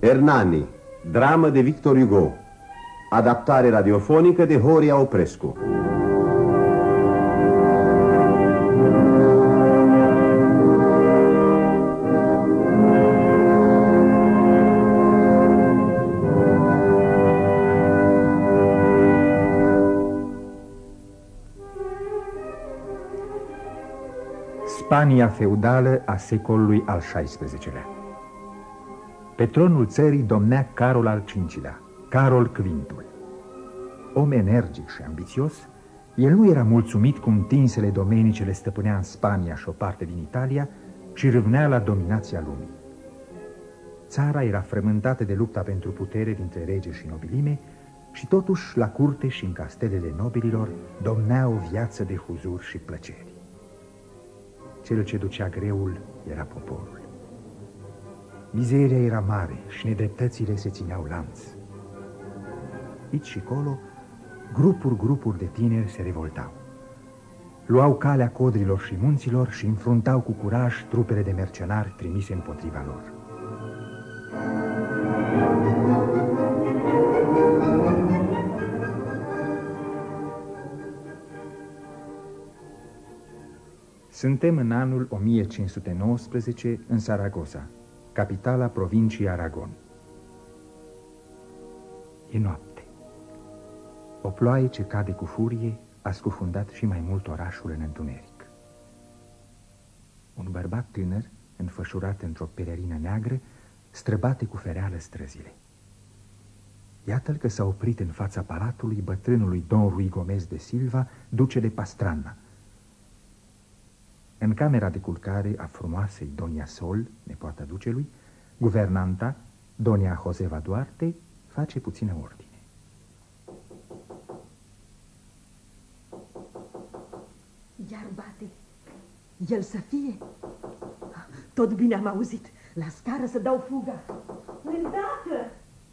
Hernani, dramă de Victor Hugo. Adaptare radiofonică de Horia Oprescu. Spania feudală a secolului al XVI-lea. Pe tronul țării domnea Carol al V-lea, Carol Quintul. Om energic și ambițios, el nu era mulțumit cum tinsele domenii ce le stăpânea în Spania și o parte din Italia și râvnea la dominația lumii. Țara era frământată de lupta pentru putere dintre rege și nobilime și totuși la curte și în castelele nobililor domnea o viață de huzur și plăceri. Cel ce ducea greul era poporul. Mizeria era mare și nedreptățile se țineau lanț. Aici și colo, grupuri de tineri se revoltau. Luau calea codrilor și munților și înfruntau cu curaj trupele de mercenari trimise împotriva lor. Suntem în anul 1519 în Saragossa, capitala provinciei Aragon. E noapte. O ploaie ce cade cu furie a scufundat și mai mult orașul în întuneric. Un bărbat tânăr, înfășurat într-o pelerină neagră, străbate cu fereală străzile. Iată-l că s-a oprit în fața palatului bătrânului Don Rui Gomez de Silva, duce de Pastrana. În camera de culcare a frumoasei Donia Sol, nepoata ducelui, guvernanta, Donia Joseva Duarte, face puțină ordine. Iar bate. El să fie. Tot bine am auzit. La scară să dau fuga. Îndată!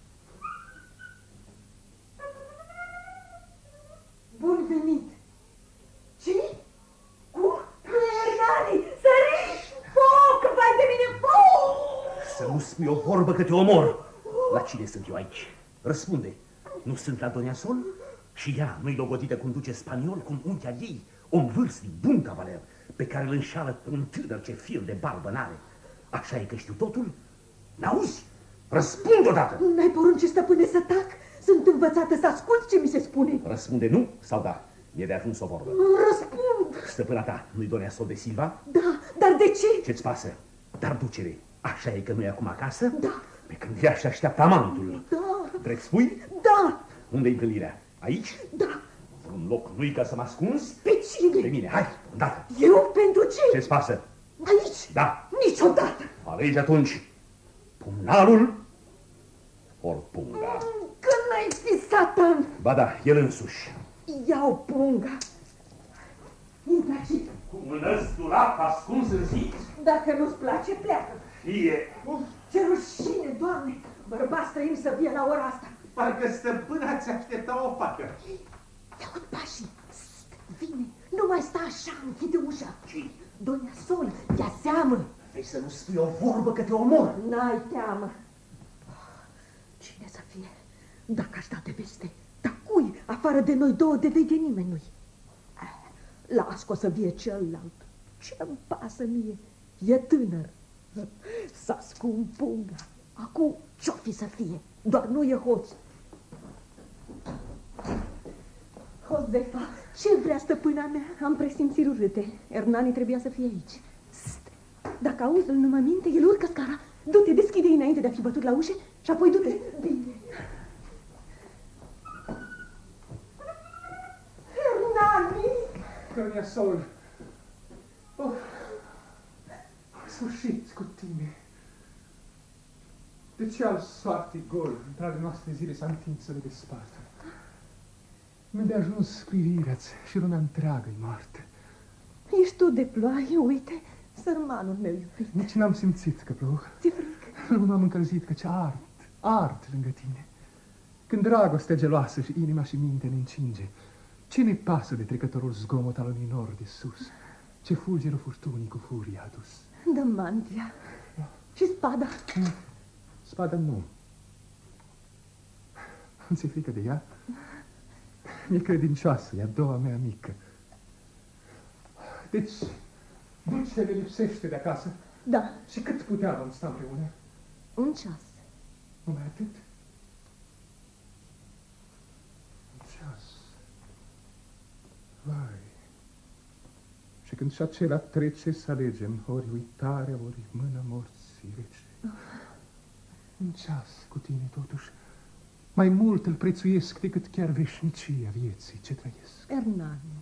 Bun venit! Ce? Cum? Hernani! Săriși! Foc! Vai de mine, foc! Să nu spui o vorbă că te omor! La cine sunt eu aici? Răspunde! Nu sunt la Donia Sol? Și ea nu-i logodită cum duce spaniol, cum unchea ei, om vârstnic, bun cavaler, pe care îl înșală pe un tânăr ce fir de barbă n-are. Așa e că știu totul? N-auzi? Răspunde odată! N-ai porunci, stăpâne, să tac? Sunt învățată să ascult ce mi se spune. Răspunde nu sau da? E de ajuns o vorbă. Răspund! Stăpâna ta nu-i Donia Sol de Silva? Da, dar de ce? Ce-ți pasă? Dar ducere, așa e că nu e acum acasă? Da. Pe când ea și așteaptă amantul. Da. Drept spui? Da. Unde-i întâlnirea? Aici? Da. Un loc nu-i ca să mă ascunzi? Pe cine? Pe mine, hai, îndată. Eu pentru ce? Ce-ți pasă? Aici? Da. Niciodată. Alegi atunci pumnalul ori punga. Că n-ai fi satan. Ba da, el însuși. Iau punga. Intră aici. Cu un ăsturat ascuns în zid. Dacă nu-ți place, pleacă. Fie. Ce rușine, Doamne. Bărbați străini să fie la ora asta. Parcă stăpâna ți aștepta o fată. Te aud pașii. Vine. Nu mai sta așa, închide ușa. Ce? Donia Sol, ia seamă. Vrei să nu spui o vorbă că te omor? N-ai teamă. Cine să fie? Dacă aș da de veste, dar cui? Afară de noi două de veche nimeni nu-i. Las că o să vie celălalt. Ce-mi pasă mie? E tânăr. S-a scump punga. Acum ce-o fi să fie? Doar nu e hoț. Josefa, ce vrea stăpâna mea? Am presimțiri urâte. Hernani trebuia să fie aici. Dacă auzi îl numă minte, el urcă scara. Du-te, deschide-i înainte de a fi bătut la ușă și apoi du-te. Bine. Hernani! Donia Sol, sfârșit cu tine. De ce al soartei gol între ale noastre zile s-a întins să le despartă? Nu de ajuns privirea-ți și lumea întreagă-i moartă. Ești tu de ploaie, uite, sărmanul meu iubit. Nici n-am simțit că plouă. Ți-e frică? Nu m-am încălzit căci ard lângă tine. Când dragostea geloasă și inima și mintea ne încinge, ce ne pasă de trecătorul zgomot al unui nor de sus? Ce fulgerul furtunii cu furie a dus? Dă mantia. Și spada. Spada nu. Nu ți-e frică de ea? Mi-e credincioasă, e a doua mea mică. Deci, dulcele lipsește de acasă? Da. Și cât putea vom sta împreună? Un ceas. Numai atât? Un ceas. Vai. Și când și acela trece, să alegem ori uitarea, ori mâna morții rece. Un ceas cu tine, totuși, mai mult îl prețuiesc decât chiar veșnicia vieții ce trăiesc. Hernani.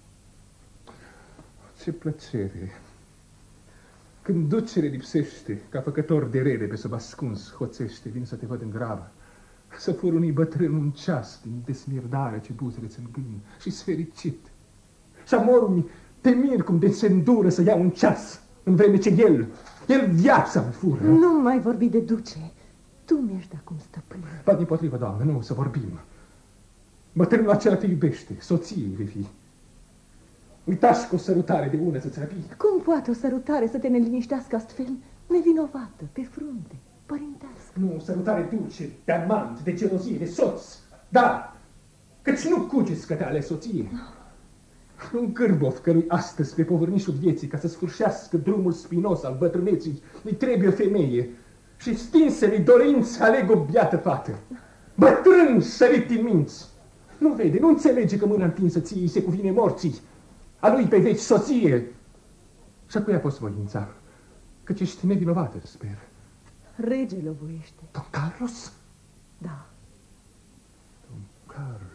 Ce plăcere! Când ducere lipsește, ca făcător de rele pe sub ascuns hoțește, vin să te văd în grabă, să fur unui bătrân un ceas din desmirdarea ce buzele ți îngân și-s fericit. Și amorul te mir cum de se îndură să ia un ceas, în vreme ce el viața îmi fură. Nu mai vorbi de duce. Tu mi-ești de acum stăpân. Ba, dimpotrivă, doamnă, nu, să vorbim. Bătrânul acela te iubește, soției vei fi. Uitați cu o sărutare de ună să-ți răpii. Cum poate o sărutare să te neliniștească astfel, nevinovată, pe frunte, părintească? Nu, o sărutare dulce, de amant, de gelozie, de soț. Da, căci nu cugeți că te ales soție. Un cârbof cărui astăzi pe povârnișul vieții, ca să sfârșească drumul spinos al bătrâneții, îi trebuie o femeie și stinsele-i dorinți aleg o biată fată. Bătrân sărit din minți. Nu vede, nu înțelege că mâna întinsă ție îi se cuvine morții. A lui pe veci soție. Și a cui a fost voința? Căci ești nevinovată, sper. Regele voiește. Don Carlos? Da. Don Carlos.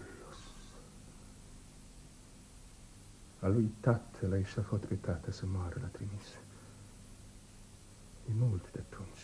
A lui tatăl a eșafat pe tată să moară la trimis. E mult de atunci.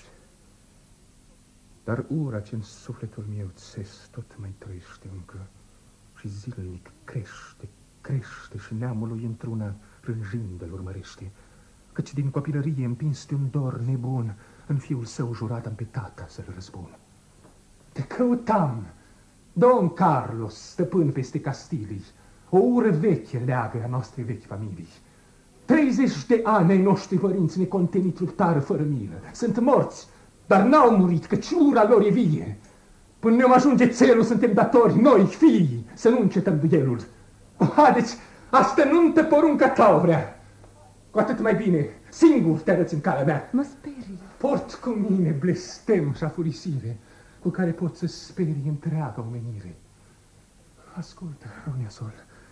Dar ura ce în sufletul meu țes tot mai trăiește încă și zilnic crește și neamul lui într-una rânjind îl urmărește, căci din copilărie împins de un dor nebun, în fiul său jurat am pe tata să-l răzbun. Te căutam, Don Carlos, stăpân peste Castilii, o ură veche leagă a noastre vechi familii. 30 de ani ai noștri părinți necontenit luptară fără milă. Sunt morți, dar n-au murit, căci ura lor e vie. Până ne-om ajunge țelul, suntem datori, noi, fiii, să nu încetăm duelul. Deci, asta nu-ntă porunca ta o vrea. Cu atât mai bine, singur te arăți în calea mea. Mă sperii. Port cu mine blestem și afurisire, cu care pot să sperii întreaga omenire. Ascultă, Ronia Sol,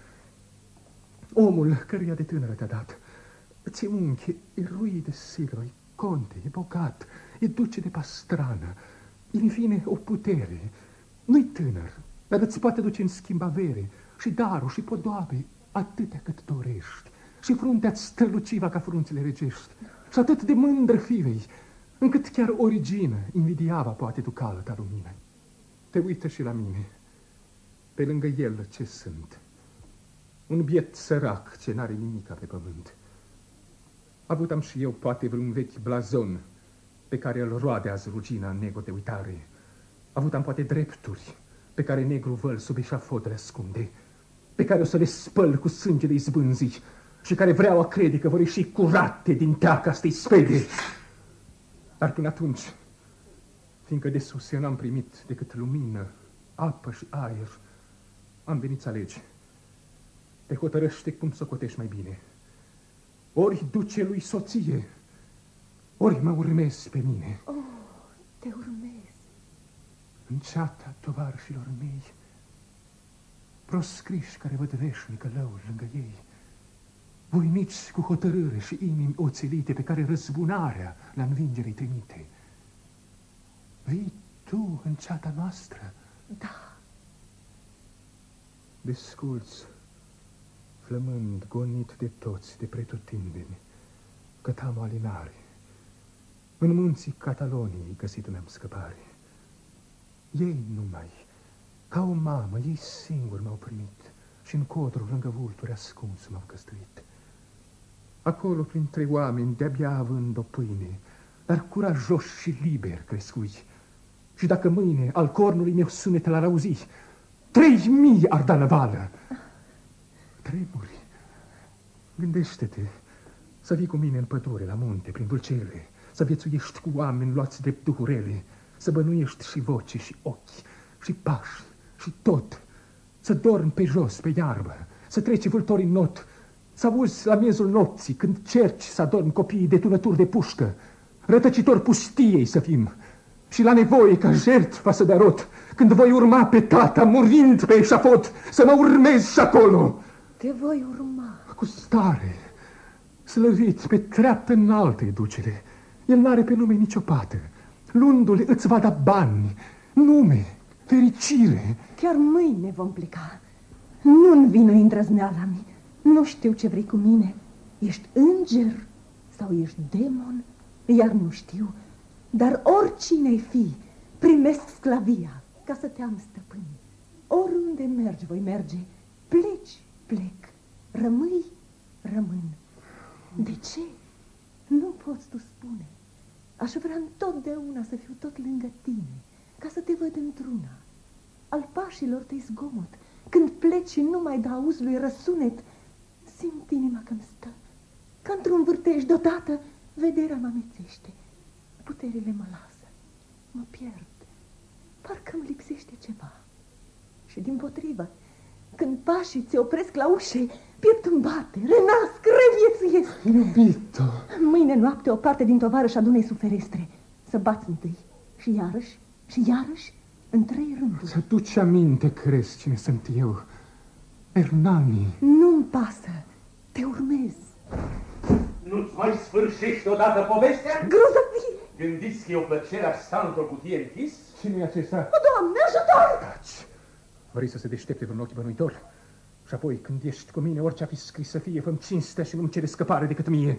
omul căruia de tânără te-a dat, ți-e unchi, e rui de Silva, e conte, e bogat, e duce de Pastrană, e în fine o putere. Nu-i tânăr, dar îți poate duce în schimb avere și daruri și podoabe, atâtea cât dorești. Și fruntea-ți străluciva ca frunțile regești. Și atât de mândră fivei, încât chiar Origina invidiava poate tu calta lumină. Te uită și la mine. Pe lângă el ce sunt? Un biet sărac ce n-are nimica pe pământ. Avutam și eu poate vreun vechi blazon pe care îl roade azi rugina în negru de uitare. Avutam poate drepturi pe care negru văl sub eșafod le ascunde, pe care o să le spăl cu sângele izbânzii și care vreau a crede că vor ieși curate din teaca asta-i spede. Dar până atunci, fiindcă de sus eu n-am primit decât lumină, apă și aer, am venit să alegi. Te hotărăște cum să cotești mai bine. Ori duce lui soție, ori mă urmezi pe mine. Oh, te urmez. În ceata tovarășilor mei, proscriși care văd veșnică lăul lângă ei, voinici cu hotărâre și inimi oțelite pe care răzbunarea la învingere-i trimite. Vii tu în ceata noastră? Da. Desculți, flămând, gonit de toți, de pretutindeni, cătam o alinare. În munții Cataloniei găsit mi-am scăpare. Ei numai, ca o mamă, ei singuri m-au primit și în codru lângă vulturi ascuns m-au căstuit. Acolo, printre oameni, de-abia având o pâine, dar curajos și liber crescui. Și dacă mâine al cornului meu sunet l-ar auzi, 3000 ar da năvală. Tremuri. Gândește-te să vii cu mine în pădure, la munte, prin dulcele, să viețuiești cu oameni luați drept duhurele, să bănuiești și voce și ochi și pași Și tot, să dormi pe jos, pe iarbă, să trece vâltorii în not, să auzi la miezul nopții, când cerci să adormi copiii de tunături de pușcă, rătăcitori pustiei să fim, și la nevoie ca jertfa să dea rot, când voi urma pe tata, murind pe eșafot, să mă urmezi și acolo. Te voi urma. Cu stare, slăvit, pe treaptă înaltă e ducere. El n-are pe nume nicio pată. Luându-le îți va da bani, nume, fericire. Chiar mâine vom pleca. Nu-mi vină îndrăzneala mea. Nu știu ce vrei cu mine. Ești înger sau ești demon? Iar nu știu. Dar oricine-i fi, primesc sclavia ca să te am stăpân. Oriunde mergi, voi merge. Pleci, plec. Rămâi, rămân. De ce? Nu poți tu spune. Aș vrea întotdeauna să fiu tot lângă tine, ca să te văd într-una. Al pașilor tăi zgomot, când pleci și nu mai dau auzi lui răsunet, simt inima că-mi stă. Ca într-un vârtej deodată, vederea mă amețește. Puterile mă lasă, mă pierd. Parcă-mi lipsește ceva. Și dimpotrivă, când pașii ți opresc la ușe, pieptul-mi bate, renasc, reviețuiesc. Iubito! Mâine noapte o parte din tovarăși adunei sub ferestre. Să bați întâi și iarăși, și iarăși, în 3 rânduri. Să duci aminte, crezi cine sunt eu. Hernani. Nu-mi pasă, te urmez. Nu-ți mai sfârșești odată povestea? Grozăvie! Gândiți că e o plăcere a sta într-o cutie închis? Cine e acesta? O, Doamne, ajutor! Taci! Vrei să se deștepte vreun ochi bănuitor? Și apoi, când ești cu mine, orice a fi scris să fie, fă-mi cinstea și nu-mi cere scăpare decât mie.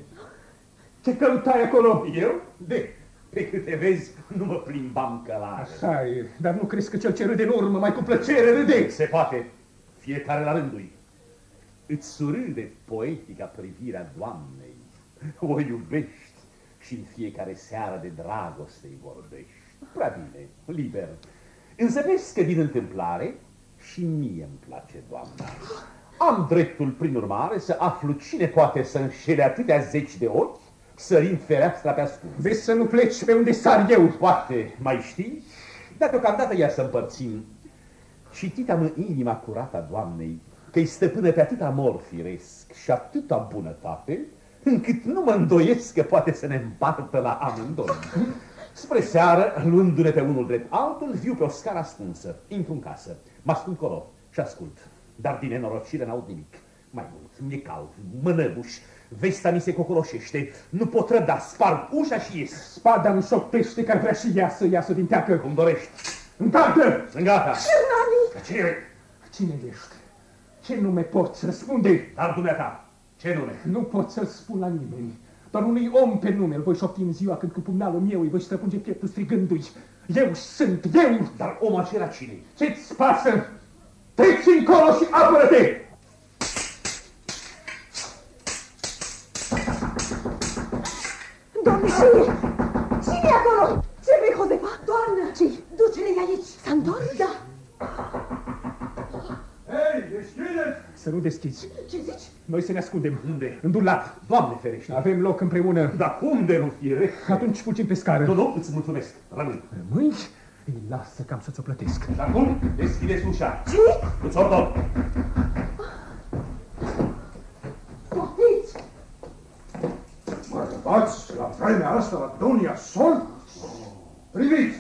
Ce căutai acolo? Eu? Pe câte vezi, nu mă plimbam călare. Așa e, dar nu crezi că cel ce râde în urmă mai cu plăcere râde? Se poate, fiecare la rândul. Îți surâde poetica privirea Doamnei. O iubești și în fiecare seară de dragoste îi vorbești. Prea bine, liber. Însă vezi că din întâmplare și mie îmi place Doamna. Am dreptul, prin urmare, să aflu cine poate să înșele atâtea zeci de ochi, sărind fereastra pe ascuns. Vezi să nu pleci pe unde sar eu. Poate mai știi, dar deocamdată ia să împărțim. Citita-mă inima curată a Doamnei, că-i stăpână pe atât amor firesc și atâta bunătate, încât nu mă îndoiesc că poate să ne împartă la amândoi. Spre seară, luându-ne pe unul drept altul, viu pe o scară ascunsă. Intru în casă, mă ascund colo și ascult. Dar din nenorocire n-aud nimic. Mai mult, mi-e cald, mă năbuș, vesta mi se cocoloșește, nu pot răbda, sparg ușa și ies. Spada-mi șoptește că ar vrea și ea să iasă din teacă. Cum dorești. Încarcă! Sunt gata. Hernani! Cine ești? Ce nume poți răspunde? Dar dumneata, ce nume? Nu pot să-l spun la nimeni. Doar unui om pe nume îl voi șopti în ziua când cu pumnalul meu îi voi străpunge pieptul strigându-i. Eu sunt, eu! Dar omul acela cine-i? Ce-ți pasă? Treci încolo și apără-te! Doamne, cine? Cine e acolo? Ce vrei, Josefa? Doamnă! Ce? Duce-le aici. S-a Da. Hei, deschideți! Să nu deschizi. Ce zici? Noi să ne ascundem. Unde? În dulap. Doamne ferește! Avem loc împreună. Dar cum de nu fie? Atunci fugim pe scară. Nu, îți mulțumesc. Rămâi. Rămâi? Îi lasă că am să-ți o plătesc. Și acum deschideți ușa. Ce? Îți ordon. Poftiți! Mă arătați la vremea asta la Donia Sol? Priviți!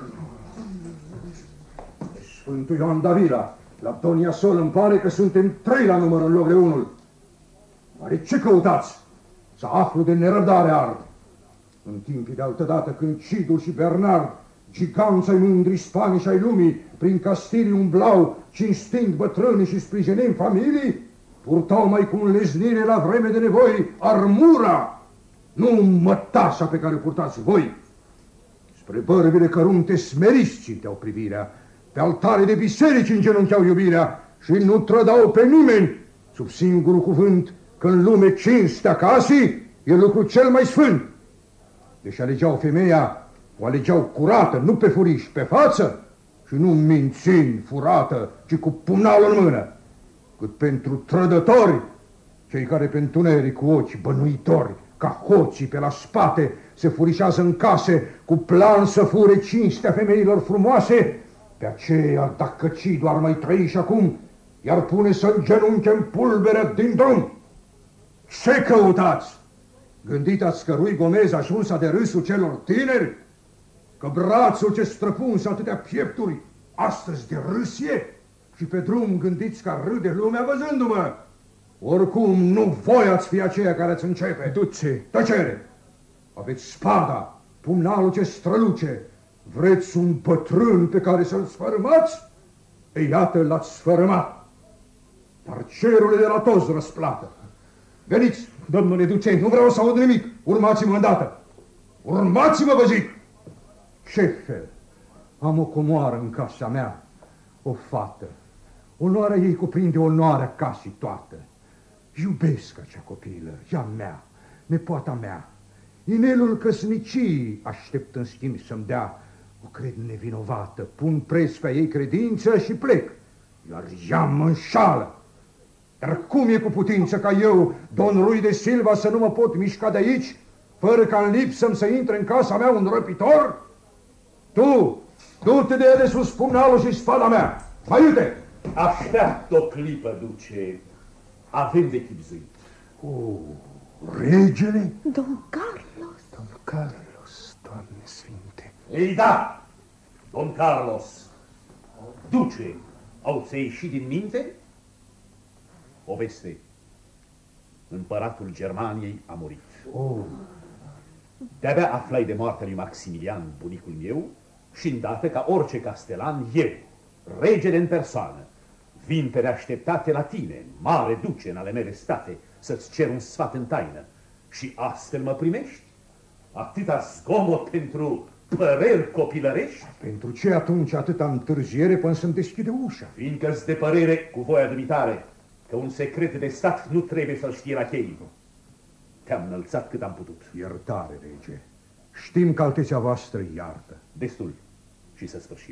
Sfântul Ioan Davila, la Donia Sol îmi pare că suntem 3 la număr în loc de 1. Oare ce căutați? Să aflu de nerăbdare ard. În timpii de altădată când Cidul și Bernard, giganți ai mândri spani și ai lumii, prin castilii umblau, cinstind bătrâni și sprijinind familii, purtau mai cu înleznire la vreme de nevoi armura, nu mătașa pe care o purtați voi. Spre bărbile cărunte smeriți ținteau privirea, pe altare de biserici îngenuncheau iubirea și nu trădau pe nimeni, sub singurul cuvânt că în lume cinstea casei e lucru cel mai sfânt. Deși alegeau femeia, o alegeau curată, nu pe furiș, pe față, și nu mințind furată, ci cu pumnalul în mână. Cât pentru trădători, cei care pe întuneric cu ochi bănuitori, ca hoții pe la spate, se furișează în case, cu plan să fure cinstea femeilor frumoase, Pe aceea, dacă cei doar mai trăi și acum, iar pune să îngenunche în pulbere din drum. Ce căutați? Gânditați că Rui Gomez ajunsa de râsul celor tineri? Că brațul ce străpunse atâtea piepturi astăzi de râs e? Și pe drum gândiți că râde lumea văzându-mă? Oricum, nu voi ați fi aceia care ați începe. Duce! Tăcere! Aveți spada, pumnalul ce străluce. Vreți un bătrân pe care să-l sfărâmați? Ei, iată, l-ați sfărâmat. Dar cerul e de la toți răsplată. Veniți! Domnule duce! Nu vreau să aud nimic. Urmați-mă îndată. Urmați-mă, vă zic! Ce fel? Am o comoară în casa mea. O fată. Onoarea ei cuprinde onoarea casei toată. Iubesc acea copilă, ea mea, nepoata mea. Inelul căsnicii aștept în schimb să-mi dea. O cred nevinovată, pun preț pe ei credință și plec. Iar ea mă înșală. Dar cum e cu putință ca eu, Don Rui de Silva, să nu mă pot mișca de aici, fără ca în lipsă să intre în casa mea un răpitor? Tu, du-te de sus pumnalul și spada mea. Mai uite! Așteaptă o clipă, duce. Avem de chipzuit. Regele? Don Carlos. Don Carlos, Doamne Sfinte. Ei da, Don Carlos. Duce, au ți ieșit din minte? Poveste. Împăratul Germaniei a murit. De-abia aflai de moartea lui Maximilian, bunicul meu, și îndată ca orice castelan, eu, regele în persoană, vin pe reașteptate la tine, mare duce în ale mele state, să-ți cer un sfat în taină. Și astfel mă primești? Atâta zgomot pentru păreri copilărești? Pentru ce atunci atâta întârziere până să-mi deschide ușa? Fiindcă-ți de părere cu voia dumitare că un secret de stat nu trebuie să-l știe la chei. Te-am înălțat cât am putut. Iertare, rege. Știm că alteția voastră iartă. Destul. Și să sfârșim.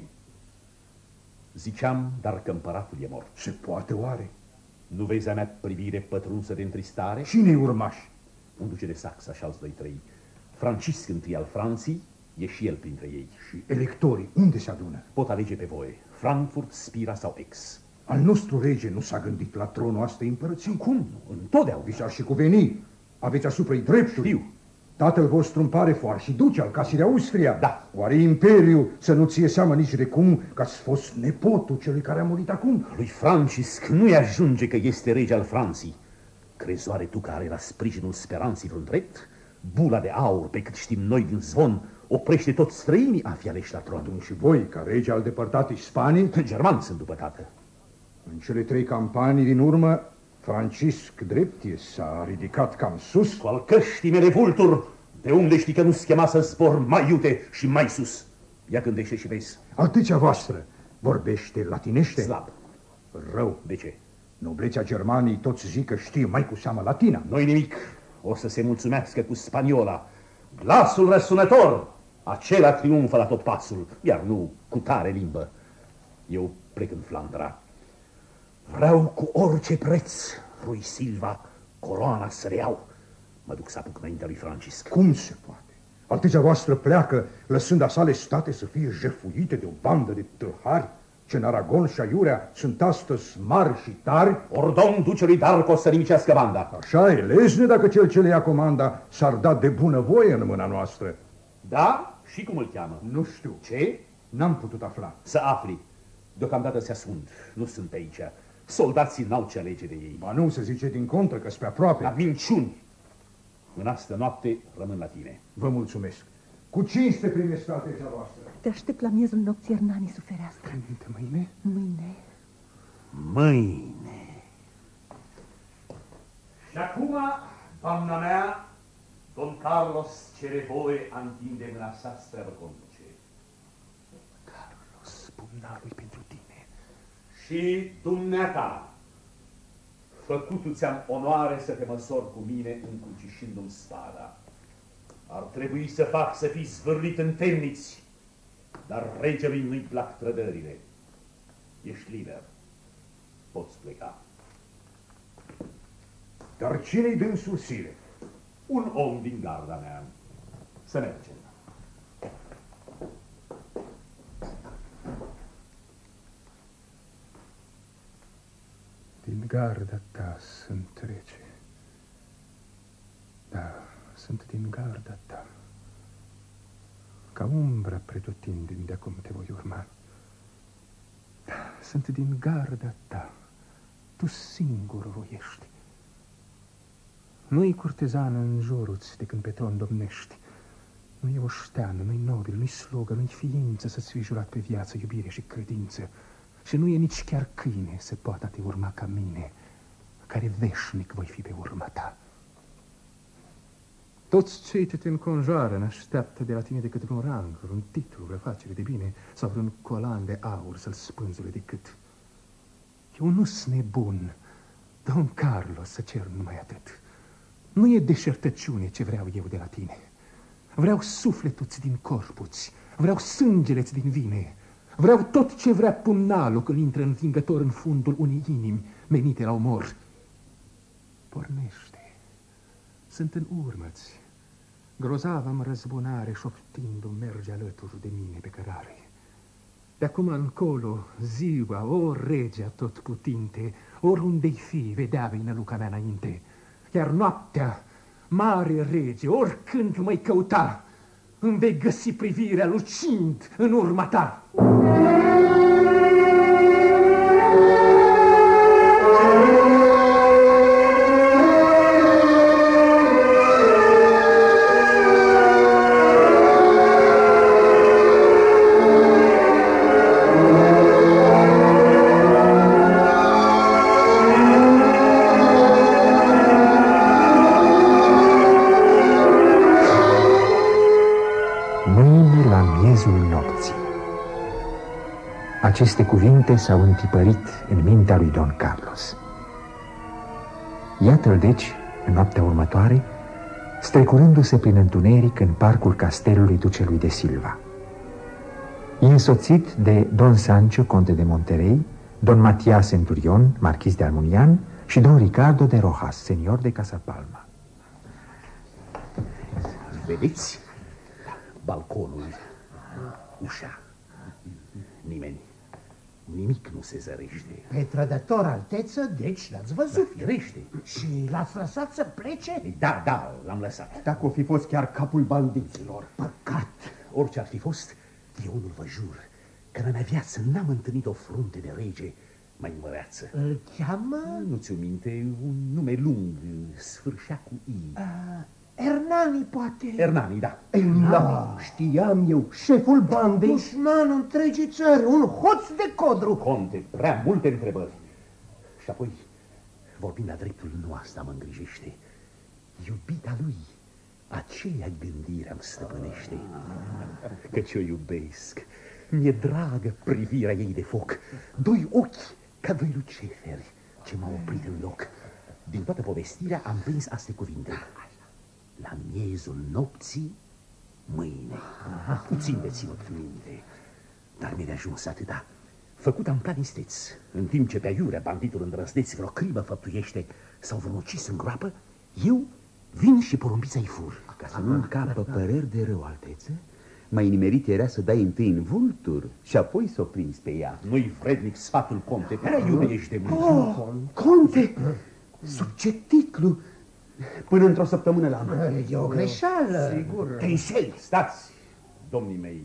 Ziceam, dar că împăratul e mort. Se poate oare? Nu vezi a mea privire pătrunsă de întristare? Cine-i urmași? Un duce de Saxa și alți 2-3. Francisc I al Franței e și el printre ei. Și electorii, unde se adună? Pot alege pe voie. Frankfurt, Spira sau Aix. Al nostru rege nu s-a gândit la tronul astei împărății? Cum nu? Întotdeauna. Vi s-ar și cuveni. Aveți asupra-i drepturi. Știu. Tatăl vostru îmi pare foar și duce al casei de Austria. Da. Oare imperiu să nu ție seama nici de cum că ați fost nepotul celui care a murit acum? Lui Francisc nu-i ajunge că este rege al Franței. Crezi oare tu că are la sprijinul speranței vreun drept? Bula de aur, pe cât știm noi din zvon, oprește toți străinii a fi aleși la tron. Atunci și voi, ca rege al departatei Spanii? Germani sunt după tată. În cele 3 campanii din urmă, Francisc Dreptie s-a ridicat cam sus. Cu al căștii mele vultur, de unde știi că nu-ți chema să zbor mai iute și mai sus? Ia gândește și vezi. Alteția voastră vorbește latinește? Slab. Rău. De ce? Noblețea Germaniei toți zic că știe mai cu seamă latina. Nu-i nimic. O să se mulțumească cu spaniola. Glasul răsunător, acela triumfă la tot pasul, iar nu cu tare limbă. Eu plec în Flandra. Vreau cu orice preț, Rui Silva, coroana să reiau. Mă duc să apuc înaintea lui Francisc. Cum se poate? Alteția voastră pleacă, lăsând a sale state să fie jefuite de o bandă de tâlhari, ce în Aragon și Aiurea sunt astăzi mari și tari? Ordon ducelui Darco să nimicească banda. Așa e, lezne dacă cel ce le ia comanda s-ar da de bunăvoie în mâna noastră. Da? Și cum îl cheamă? Nu știu. Ce? N-am putut afla. Să afli. Deocamdată se ascund. Nu sunt aici. Soldații n-au ce alege de ei. Ba nu, se zice din contră că-s pe aproape. La minciuni. În astă noapte rămân la tine. Vă mulțumesc. Cu cinste primesc alteția voastră. Te aștept la miezul nopții, iar nanii suferească. Când de mâine? Mâine. Mâine. Și acum, doamna mea, Don Carlos cere voie a întinde mâna sa spre a vă conduce. Carlos, pumnalul pentru tine. Și dumneata, făcutu ți-am onoare să te măsori cu mine încrucișându-mi spada. Ar trebui să fac să fii zvârlit în temniți, dar regelui nu-i plac trădările. Ești liber. Poți pleca. Dar cine-i dânsul Sire? Un om din garda mea. Să mergem. garda ta sunt rece. Da, sunt din garda ta. Ca umbra pretutindeni de acum te voi urma. Da, sunt din garda ta. Tu singur voiești. Nu-i curtezană în jurul-ți de când pe tron domnești. Nu e oșteană, nu-i nobil, nu-i slugă, nu-i ființă să-ți fi jurat pe viață, iubire și credință. Și nu e nici chiar câine să poată te urma ca mine, care veșnic voi fi pe urma ta. Toți cei ce te înconjoară n-așteaptă de la tine decât vreun rang, vreun titlu, vreo facere de bine sau vreun colan de aur să-l spânzure decât. Eu nu-s nebun, Don Carlos, să cer numai atât. Nu e deșertăciune ce vreau eu de la tine. Vreau sufletul-ți din corpul-ți, vreau sângele-ți din vine, vreau tot ce vrea pumnalul când intră învingător în fundul unei inimi menite la omor. Pornește, sunt în urmă-ți, grozava-mi răzbunare șoptindu-mi merge alături de mine pe cărare. De acum încolo, ziua, o regea tot putinte, oriunde-i fi, vedea-vei năluca mea înainte. Iar noaptea, mare rege, oricând mă-i căuta, îmi vei găsi privirea lucind în urma ta. Aceste cuvinte s-au întipărit în mintea lui Don Carlos. Iată-l, deci, în noaptea următoare, strecurându-se prin întuneric în parcul castelului ducelui de Silva. E însoțit de Don Sancho, conte de Monterey, Don Matias Centurion, marchis de Almunian, și Don Ricardo de Rojas, senior de Casa Palma. Vedeți? Balconul, ușa, nimeni. Nimic nu se zărește. Pe trădător, alteță, deci l-ați văzut. Firește. Și l-ați lăsat să plece? Da, l-am lăsat. Dacă o fi fost chiar capul bandiților. Păcat. Orice ar fi fost, eu nu vă jur că în mea viață n-am întâlnit o frunte de rege mai măreață. Îl cheamă? Nu-ți-o minte, un nume lung, sfârșea cu I. Hernani, poate? Hernani, da. Da, știam eu, șeful bandei. Dușmanul întregii țări, un hoț de codru. Conte, prea multe întrebări. Și apoi, vorbind la dreptul, nu asta mă îngrijește. Iubita lui, aceea gândire îmi stăpânește. Căci o iubesc, mi-e dragă privirea ei de foc. Doi ochi ca doi luceferi ce m-au oprit în loc. Din toată povestirea am prins astea cuvinte. La miezul nopții, mâine. Puțin de ținut minte, dar mi-a de ajuns atâta. Făcut am plan isteț, în timp ce pe aiurea banditul îndrăzneț vreo crimă făptuiește sau vreun ucis în groapă, eu vin și porumbița-i fur. Ca să nu încapă păreri de rău, alteță, mai nimerit era să dai întâi în vultur și apoi să o prinzi pe ea. Nu-i vrednic sfatul, conte, prea iubești de mult. Conte, sub ce titlu? Până într-o săptămână l-am. E o greșeală. Sigur. Te înșeli, stați, domnii mei.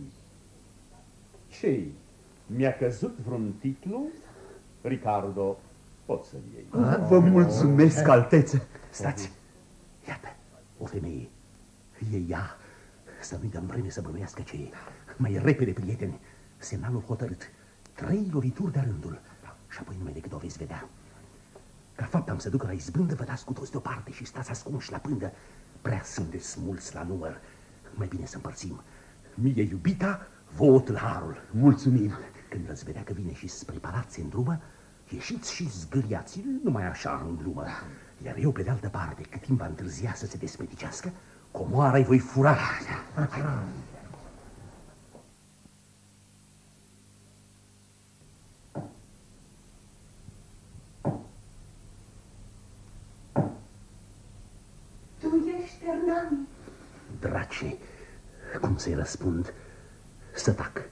Ce-i? Mi-a căzut vreun titlu? Ricardo, poți să-l iei. Vă mulțumesc, alteță. Stați, iată, o femeie. E ea, să nu-i dăm vreme să bănuiască ce e. Mai repede, prieteni, semnalul hotărât. 3 lovituri de-a rândul. Și apoi numai decât o veți vedea. Ca fapt am să duc la izbândă, vă dați cu toți deoparte și stați ascunși la pândă. Prea sunteți mulți la număr. Mai bine să împărțim. Mie iubita, vouă tâlharul. Mulțumim. Când veți vedea că vine și spre palat se îndrumă, ieșiți și zgâriați, numai așa în glumă. Iar eu, pe de altă parte, cât timp va întârzia să se despeticească, comoara-i voi fura. Drace, cum să-i răspund? Să tac.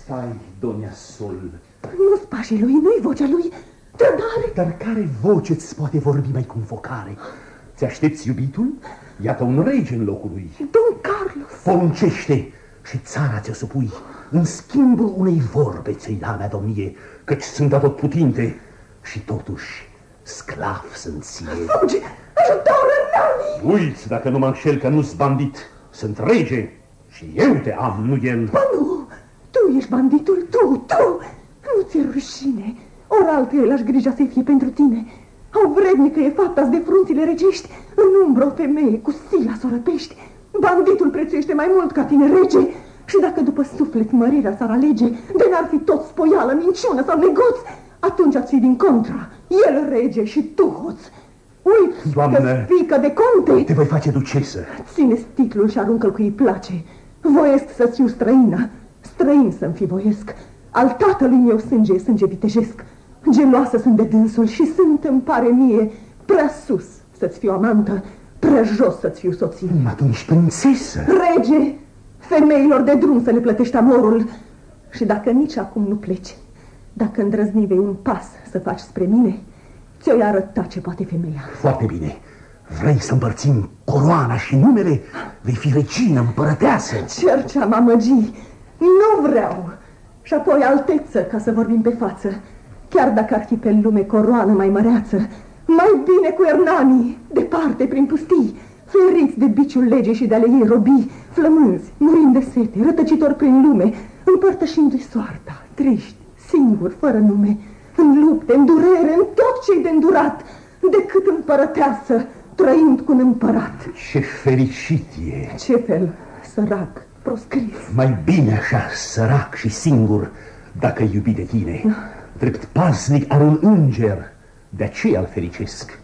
Stai, Donia Sol. Nu-s pașii lui, nu-i vocea lui. Trădare! Dar care voce îți poate vorbi mai cu înfocare? Ți-aștepți iubitul? Iată un rege în locul lui. Don Carlos! Poruncește și țara ți-o supui. În schimbul unei vorbe ți-i da mea domnie, căci sunt atotputinte și totuși sclav sunt ție. Fugi! Ajutor, Hernani! Uiți, dacă nu mă înșel că nu-s bandit. Sunt rege și eu te am, nu el. Ba nu! Tu ești banditul, tu! Nu ți-e rușine. Ori altuia l-aș grija să-i fie pentru tine. Au vrednică e fapta-ți de frunțile regești. În umbră o femeie cu sila s-o răpești. Banditul prețuiește mai mult ca tine, rege. Și dacă după suflet mărirea s-ar alege, de n-ar fi tot spoială, minciună sau negoț, atunci ați fi din contra. El rege și tu hoț. Uiți, Doamnă, că fică de conte. te voi face ducesă. Ține sticlul și aruncă-l cu ei place. Voiesc să-ți fiu străină, străin să-mi fi voiesc. Al tatălui meu sânge e sânge vitejesc. Geloasă sunt de dânsul și sunt, îmi pare mie, prea sus să-ți fiu amantă, prea jos să-ți fiu soție. Atunci, prințesă. Rege, femeilor de drum să le plătești amorul. Și dacă nici acum nu pleci, dacă îndrăzni vei un pas să faci spre mine, ți-o arăta ce poate femeia. Foarte bine. Vrei să împărțim coroana și numele? Vei fi regină, împărăteasă. Cercea mamăgii, nu vreau. Și apoi alteță, ca să vorbim pe față. Chiar dacă ar fi pe lume coroană mai măreață, mai bine cu Hernanii, departe prin pustii, feriți de biciul legii și de ale ei robii, flămânzi, murind de sete, rătăcitori prin lume, împărtășindu-i soarta, triști, singuri, fără nume, în lupte, în durere, în tot ce-i de îndurat, decât împărăteasă, trăind cu un împărat. Ce fericit e! Ce fel, sărac, proscris. Mai bine așa, sărac și singur, dacă iubi de tine. Drept pasnic are un înger, de aceea îl fericesc.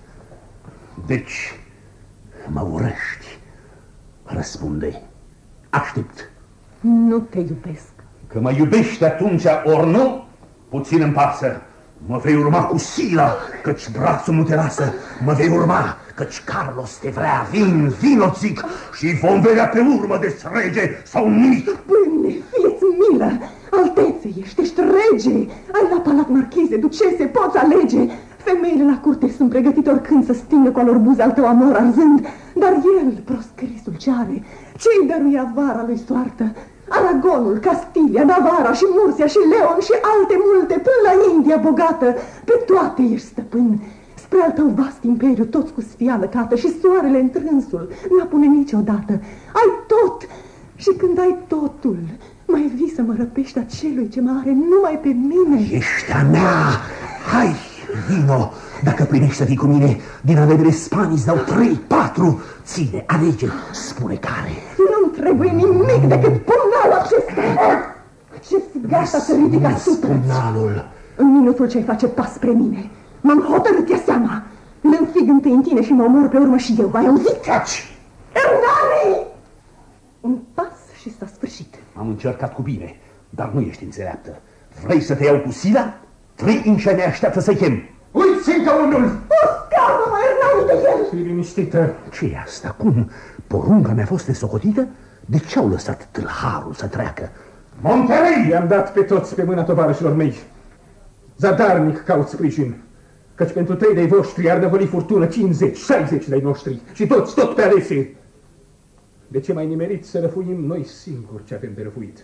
Deci, mă urăști. Răspunde. Aștept. Nu te iubesc. Că mă iubești atunci, ori nu, puțin îmi pasă. Mă vei urma cu sila, căci brațul nu te lasă. Mă vei urma, căci Carlos te vrea. Vino, zic, și vom vedea pe urmă de-ți rege sau nimic. Pâine, fie-ți milă, altețe ești rege. Ai la palat marchize, ducese, poți alege. Femeile la curte sunt pregătite oricând să stingă cu alor buze al tău amor arzând. Dar el, proscrisul ce are, ce-i dăruia vara lui soartă? Aragonul, Castilia, Navara și Mursia și Leon și alte multe, până la India bogată, pe toate ești stăpân. Spre al tău vast imperiu, toți cu sfială cată și soarele întrânsul n-apune niciodată. Ai tot și când ai totul, mai vii să mă răpești acelui ce mă are numai pe mine. Ești a mea, hai, vino, dacă primești să fii cu mine, din alegere Spanii îți dau 3-4, ține, alege, spune care. Nu-mi trebuie nimic decât pumnalul acesta. Ce-ți gata să ridic asupra. Pumnalul. În minutul ce-ai face pas spre mine, m-am hotărât, ia seama. L-înfig întâi în tine și mă omor pe urmă și eu, ai auzit? Taci! Hernani! Un pas și s-a sfârșit. Am încercat cu bine, dar nu ești înțeleaptă. Vrei să te iau cu sila? 3 inși ne așteaptă să-i chem. Uiți încă unul! Scapă-mă, Hernani, de el! Fii liniștită. Ce-i asta? Cum? Porunca mi-a fost nesocotită? De ce au lăsat tâlharul să treacă? Monterey! I-am dat pe toți pe mâna tovarășilor mei. Zadarnic caut sprijin, căci pentru 3 de-ai voștri ar năvăli furtună 50-60 de-ai noștri și toți, tot pe alese. De ce mai nimerit să răfuim noi singuri ce avem de răfuit?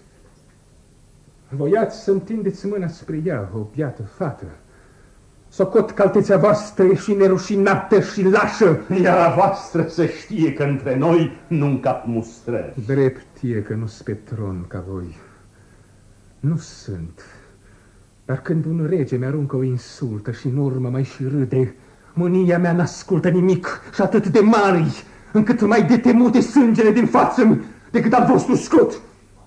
Voiați să întindeți mâna spre ea, o biată fată. Socot că altețea voastră e și nerușinată și lașă. Ea voastră să știe că între noi nu-mi cap mustrări. Drept e că nu-s pe tron ca voi. Nu sunt. Dar când un rege mi-aruncă o insultă și în urmă mai și râde, mânia mea n-ascultă nimic și atât de mari, încât mai de temute sângele din față decât al vostru scot.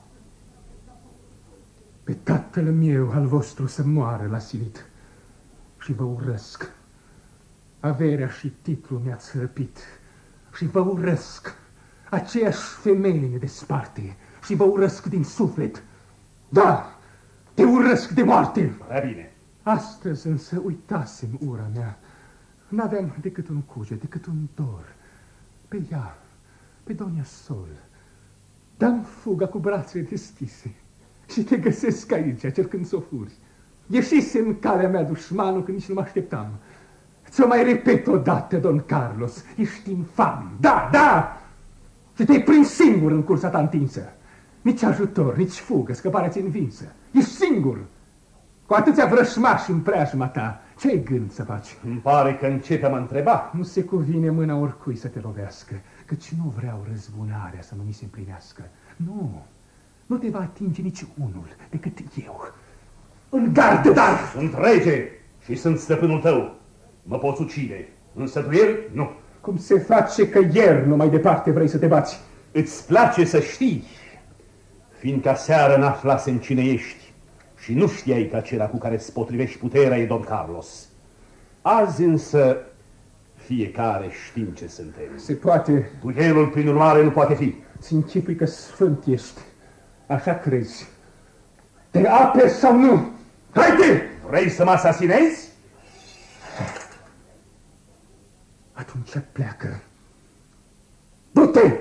Pe tatăl meu al vostru să moară l-a silit și vă urăsc. Averea și titlul mi-ați răpit și vă urăsc. Aceeași femeie ne desparte și vă urăsc din suflet. Da, te urăsc de moarte. Prea bine. Astăzi însă uitasem ura mea. N-aveam decât un cuget, decât un dor. Pe ea, pe Donia Sol. Dam fuga cu brațele deschise. și te găsesc aici, cercând să o furi. Ieșise în calea mea dușmanul când nici nu mă așteptam. Ți-o mai repet odată, Don Carlos, ești infam, da! Și te-ai prins singur în cursa ta întinsă. Nici ajutor, nici fugă, scăparea-ți învinsă. Ești singur, cu atâția vrășmași în preajma ta. Ce ai gând să faci? Îmi pare că începe a mă întreba. Nu se cuvine mâna oricui să te lovească, căci nu vreau răzbunarea să nu mi se împlinească. Nu te va atinge nici unul decât eu. În gardă, dar! Sunt rege și sunt stăpânul tău. Mă poți ucide, însă duel, nu. Cum se face că ieri nu mai departe vrei să te bați? Îți place să știi, fiindcă aseară n-aflasem cine ești și nu știai că acela cu care îți potrivești puterea e Don Carlos. Azi însă fiecare știm ce suntem. Se poate. Duelul prin urmare nu poate fi. Ți închipui că sfânt ești. Așa crezi. Te aperi sau nu? Haide! Vrei să mă asasinezi? Atunci pleacă. Du-te!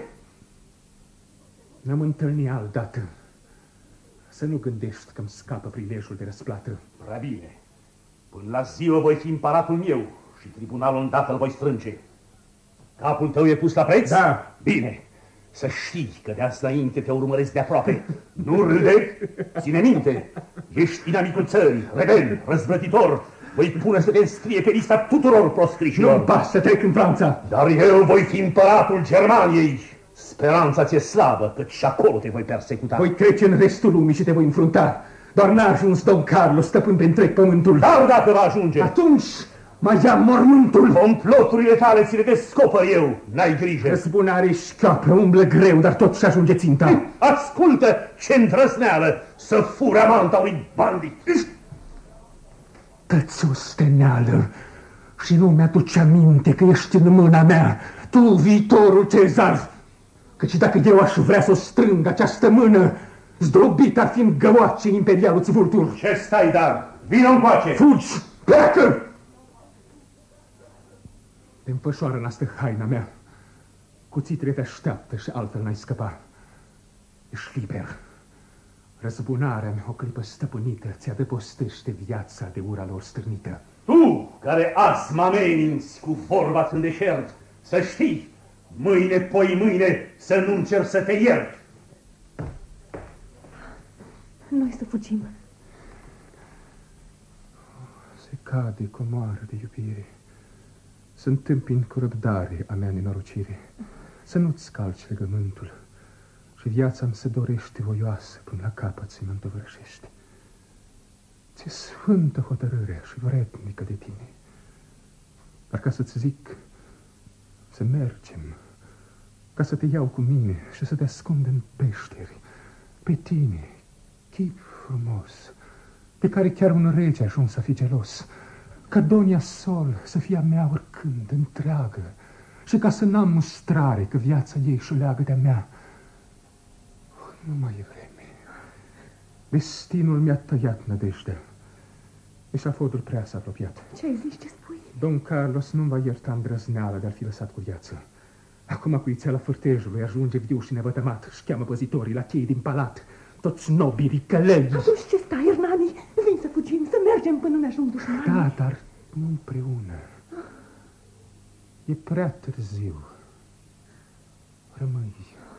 Ne-am întâlnit altădată. Să nu gândești că-mi scapă prilejul de răsplată. Prea bine. Până la ziua voi fi împăratul meu și tribunalul îndată îl voi strânge. Capul tău e pus la preț? Da. Bine. Să știi că de azi înainte te urmăresc de aproape. Nu râde, ține minte. Ești inamicul țării, rebel, răzvrătitor. Voi pune să te înscrie pe lista tuturor proscrișilor. Nu-mi pasă, trec în Franța. Dar eu voi fi împăratul Germaniei. Speranța ți-e slabă, căci și acolo te voi persecuta. Voi trece în restul lumii și te voi înfrunta. Doar n-a ajuns Don Carlos, stăpân pe întreg pământul. Dar dacă va ajunge, atunci mai ia mormântul. Comploturile tale ți le descoper eu, n-ai grijă. Răzbunare șchioapă, umblă greu, dar tot și ajunge ținta. Ascultă ce îndrăzneală să fure amanta unui bandit. Dă-ți o steneală și nu mi-aduce aminte că ești în mâna mea, tu, viitorul Cezar. Căci dacă eu aș vrea să o strâng această mână, zdrobit ar fi în găoace imperialul țivultur. Ce stai, dar? Vino încoace! Fugi! Pleacă! Te împășoară în astă haina mea. Cuțitele te așteaptă și altfel n-ai scăpa. Ești liber. Răzbunarea mea, o clipă stăpânită, ți-adăpostește viața de ura lor stârnită. Tu, care azi mă ameninți cu vorba în deșert, să știi, mâine, poi mâine, să nu încerci să te iert. Noi să fugim. Se cade comoară de iubire. Să întâmpini cu răbdare a mea nenorocire. Să nu-ți scalci legământul și viața-mi se dorește voioasă până la capăt să mă întovărășești. Ți-e sfântă hotărârea și vrednică de tine. Dar ca să-ți zic să mergem, ca să te iau cu mine și să te ascund în peșteri, pe tine, chip frumos, pe care chiar un rege a ajuns să fie gelos, ca Donia Sol să fie a mea oricând, întreagă, și ca să n-am mustrare că viața ei și-o leagă de-a mea. Nu mai e vreme. Destinul mi-a tăiat nădejdea. Eșafodul prea s-a apropiat. Ce ai zis, ce spui? Don Carlos nu va ierta îndrăzneala de a fi lăsat cu viață. Acum cu ițeala fârtejului ajunge viu și nevătămat, își cheamă păzitorii la chei din palat, toți nobilii călăi. Atunci ce stai, Hernani? Vin să fugim, să mergem până ne ajung dușmanii. Da, dar nu împreună. E prea târziu. Rămâi.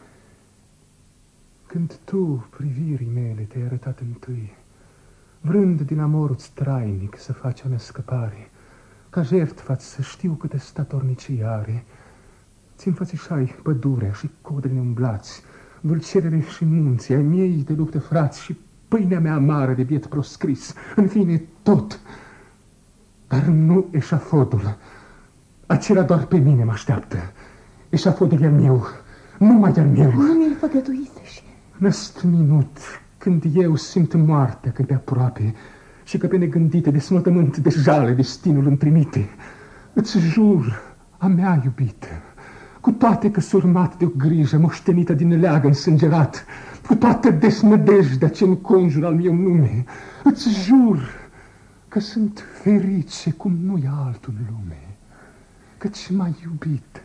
Când tu, privirii mele, te-ai arătat întâi, vrând din amorul-ți trainic să faci a mea scăpare, ca jertfa-ți să știu câte statornicii are, ți înfățișai pădurea și codrile umblați, dulcerele și munții ai miei de luptă frați și pâinea mea amară de biet proscris, în fine tot. Dar nu eșafodul. Acela doar pe mine mă așteaptă. Eșafodul e al meu, numai al meu. Nu mi-l făgăduiseși. Năst minut, când eu simt moartea că-i pe aproape și că pe negândite de smătământ de jale destinul îmi trimite. Îți jur, a mea iubită, cu toate că surmat de o grijă moștenită din leagă însângerat, cu toată desnădejdea ce înconjură al meu nume, îți jur că sunt ferice cum nu e altul în lume, căci m-ai iubit,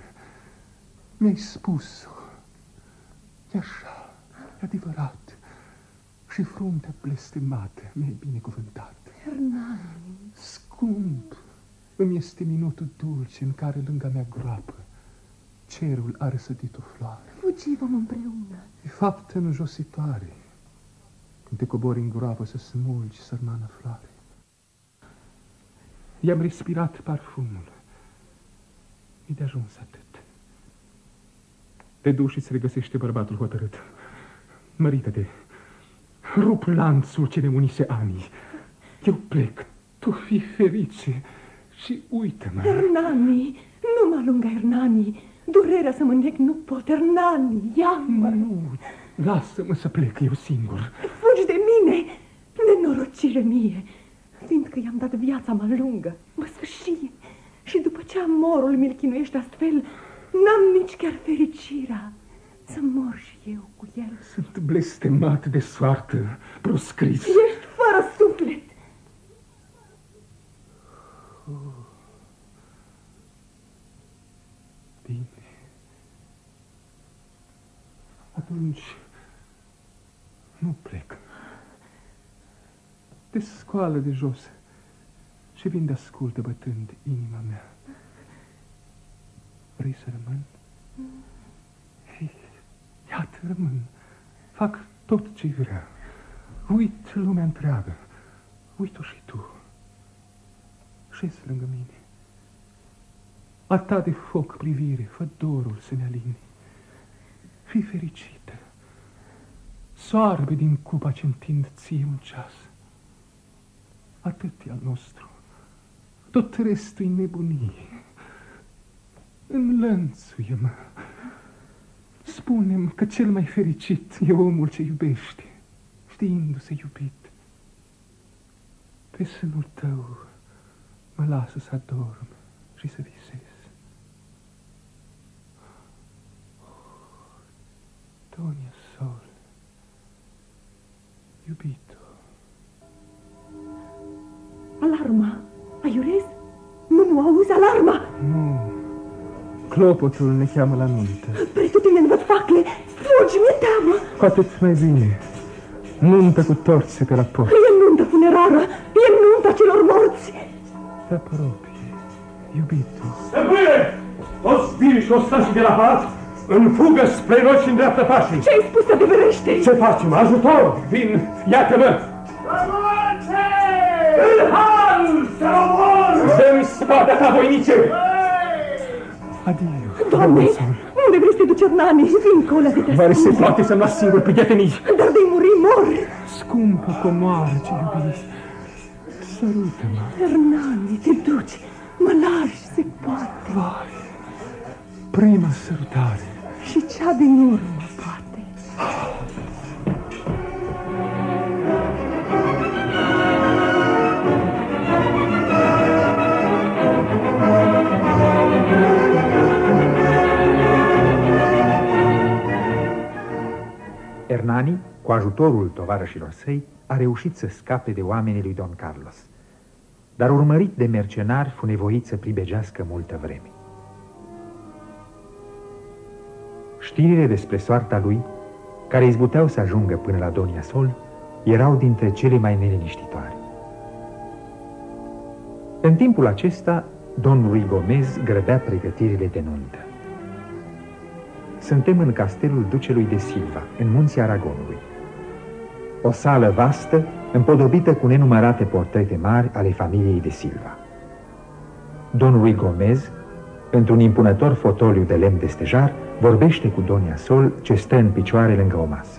mi-ai spus-o, e așa, e adevărat, și fruntea blestemată mi-ai binecuvântat. Hernani. Scump îmi este minutul dulce în care lângă mea groapă cerul a răsădit o floare. Fugivom împreună. E faptă înjositoare când te cobori în groapă să smulgi sărmana floare. I-am respirat parfumul. Mi-e de ajuns atât. Te duci și îți regăsește bărbatul hotărât. Mărită-te, rup lanțul ce ne unise anii. Eu plec, tu fii ferice și uită-mă. Hernani, nu mă alunga, Hernani. Durerea să mă înnec nu pot, Hernani, ia-mă. Nu, lasă-mă să plec eu singur. Fugi de mine, nenorocire mie, fiindcă i-am dat viața mă lungă, mă sfârșie. Și după ce amorul mi-l chinuiește astfel, n-am nici chiar fericirea să mor și eu cu el. Sunt blestemat de soartă, proscris. Ești fără suflet. Bine. Atunci nu plec. Te scoală de jos și vin de ascultă bătând inima mea. Vrei să rămân? Iată, rămân. Fac tot ce vrea. Uit lumea întreagă. Uit-o și tu. Șezi lângă mine. A ta de foc privire, fă dorul să ne aline. Fii fericită. Soarbe din cupa ce întind ție un ceas. Atât e al nostru. Tot restul-i nebunie. Înlănțuie-mă. Spune-mi că cel mai fericit e omul ce iubește, știindu-se iubit. Pe sânul tău mă lasă să adorm și să visez. Donia Sol, iubito. Alarma! Aiurez? Nu auzi alarma! Nu. Clopotul ne cheamă la nuntă. Pretutine-mi văd facle! Fugi, mi-e teamă! Cu atât mai bine. Nuntă cu torțe pe la port. E nuntă funerară! E nunta celor morți! Te apropie, iubito. Stăpâne! Toți vii și ostașii de la palat în fugă spre noi și în dreaptă pașii. Ce-ai spus să deverește? Ce facem? Ajutor! Vin! Iată-mă! Rămânce! Ilhan! Să omor! Dă-mi spada ta, voinice! Adio. Doamne, unde vrei să te duci, Hernani? Vincolo de te. Oare se poate să-mi las singur prietenii? Dar de-i muri mor. Scumpă comoară ce iubiți, sărută-mă. Hernani, te duci, mă lași, se poate. Vai, prima sărutare. Și cea din urmă, poate. Hernani, cu ajutorul tovarășilor săi, a reușit să scape de oamenii lui Don Carlos, dar urmărit de mercenari fu nevoit să pribegească multă vreme. Știrile despre soarta lui, care izbuteau să ajungă până la Donia Sol, erau dintre cele mai neliniștitoare. În timpul acesta, Don Ruy Gomez grăbea pregătirile de nuntă. Suntem în castelul ducelui de Silva, în munții Aragonului. O sală vastă, împodobită cu nenumărate portrete mari ale familiei de Silva. Don Ruy Gomez, într-un impunător fotoliu de lemn de stejar, vorbește cu Donia Sol, ce stă în picioare lângă o masă.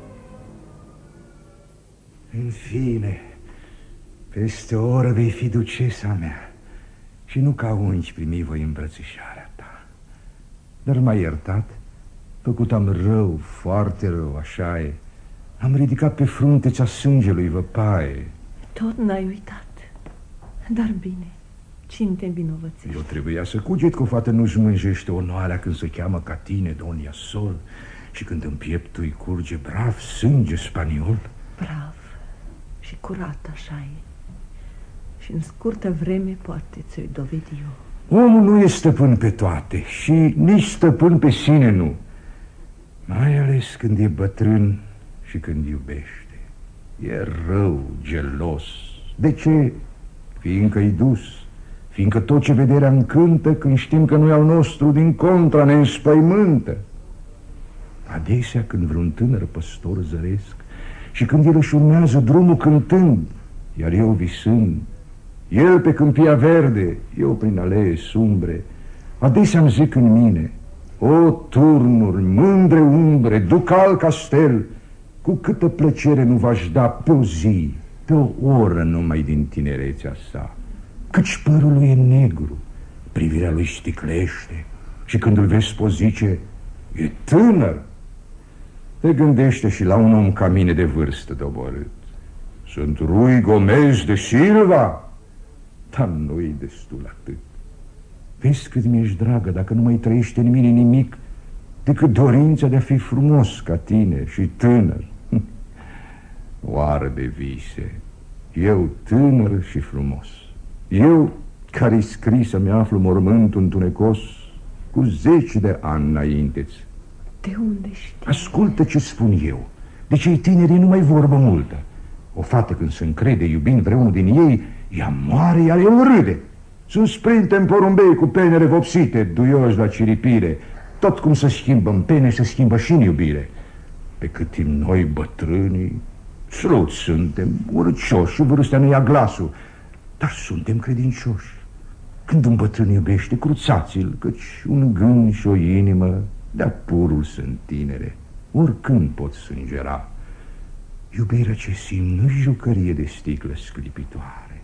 În fine, peste o oră vei fi ducesa mea și nu ca unchi primi voi îmbrățișarea ta. Dar m-ai iertat? Făcut am rău, foarte rău, așa e. Am ridicat pe frunte cea sângelui văpaie. Tot n-ai uitat. Dar bine, cine te învinovățește? Eu trebuia să cuget că o fată nu-și mânjește onoarea când se cheamă ca tine, Donia Sol, și când în pieptul îi curge brav sânge spaniol. Brav și curat, așa e. Și în scurtă vreme poate ți-o dovedi eu. Omul nu e stăpân pe toate și nici stăpân pe sine nu. Mai ales când e bătrân și când iubește. E rău, gelos. De ce? Fiindcă-i dus, fiindcă tot ce vederea încântă, când știm că nu e al nostru, din contra ne înspăimântă. Adesea când vreun tânăr păstor zăresc și când el își urmează drumul cântând, iar eu visând, el pe câmpia verde, eu prin alee sumbre, adesea îmi zic în mine: o, turnuri, mândre umbre, ducal castel, cu câtă plăcere nu v-aș da pe o zi, pe o oră numai din tinerețea sa. Căci părul lui e negru, privirea lui sticlește și când îl vezi poți zice: e tânăr. Te gândește și la un om ca mine de vârstă doborât. Sunt Rui Gomez de Silva, dar nu-i destul atât. Vezi cât mi-ești dragă dacă nu mai trăiește în mine nimic decât dorința de a fi frumos ca tine și tânăr. Oară de vise, eu tânăr și frumos, eu care-i scris să-mi aflu mormântul întunecos cu 10 de ani înainte-ți. De unde știi? Ascultă ce spun eu. De cei tineri nu mai vorbă multă. O fată când se încrede iubind vreunul din ei, ea moare, iar el râde. Sunt sprinte în porumbei cu penere vopsite, duioși la ciripire. Tot cum se schimbă în pene, se schimbă și în iubire. Pe cât timp noi bătrânii sluți suntem, urăcioși și vârstea ne ia glasul, dar suntem credincioși. Când un bătrân iubește, cruțați-l, căci un gând și o inimă de-a purul sunt tinere, oricând pot sângera. Iubirea ce simt nu-i jucărie de sticlă sclipitoare,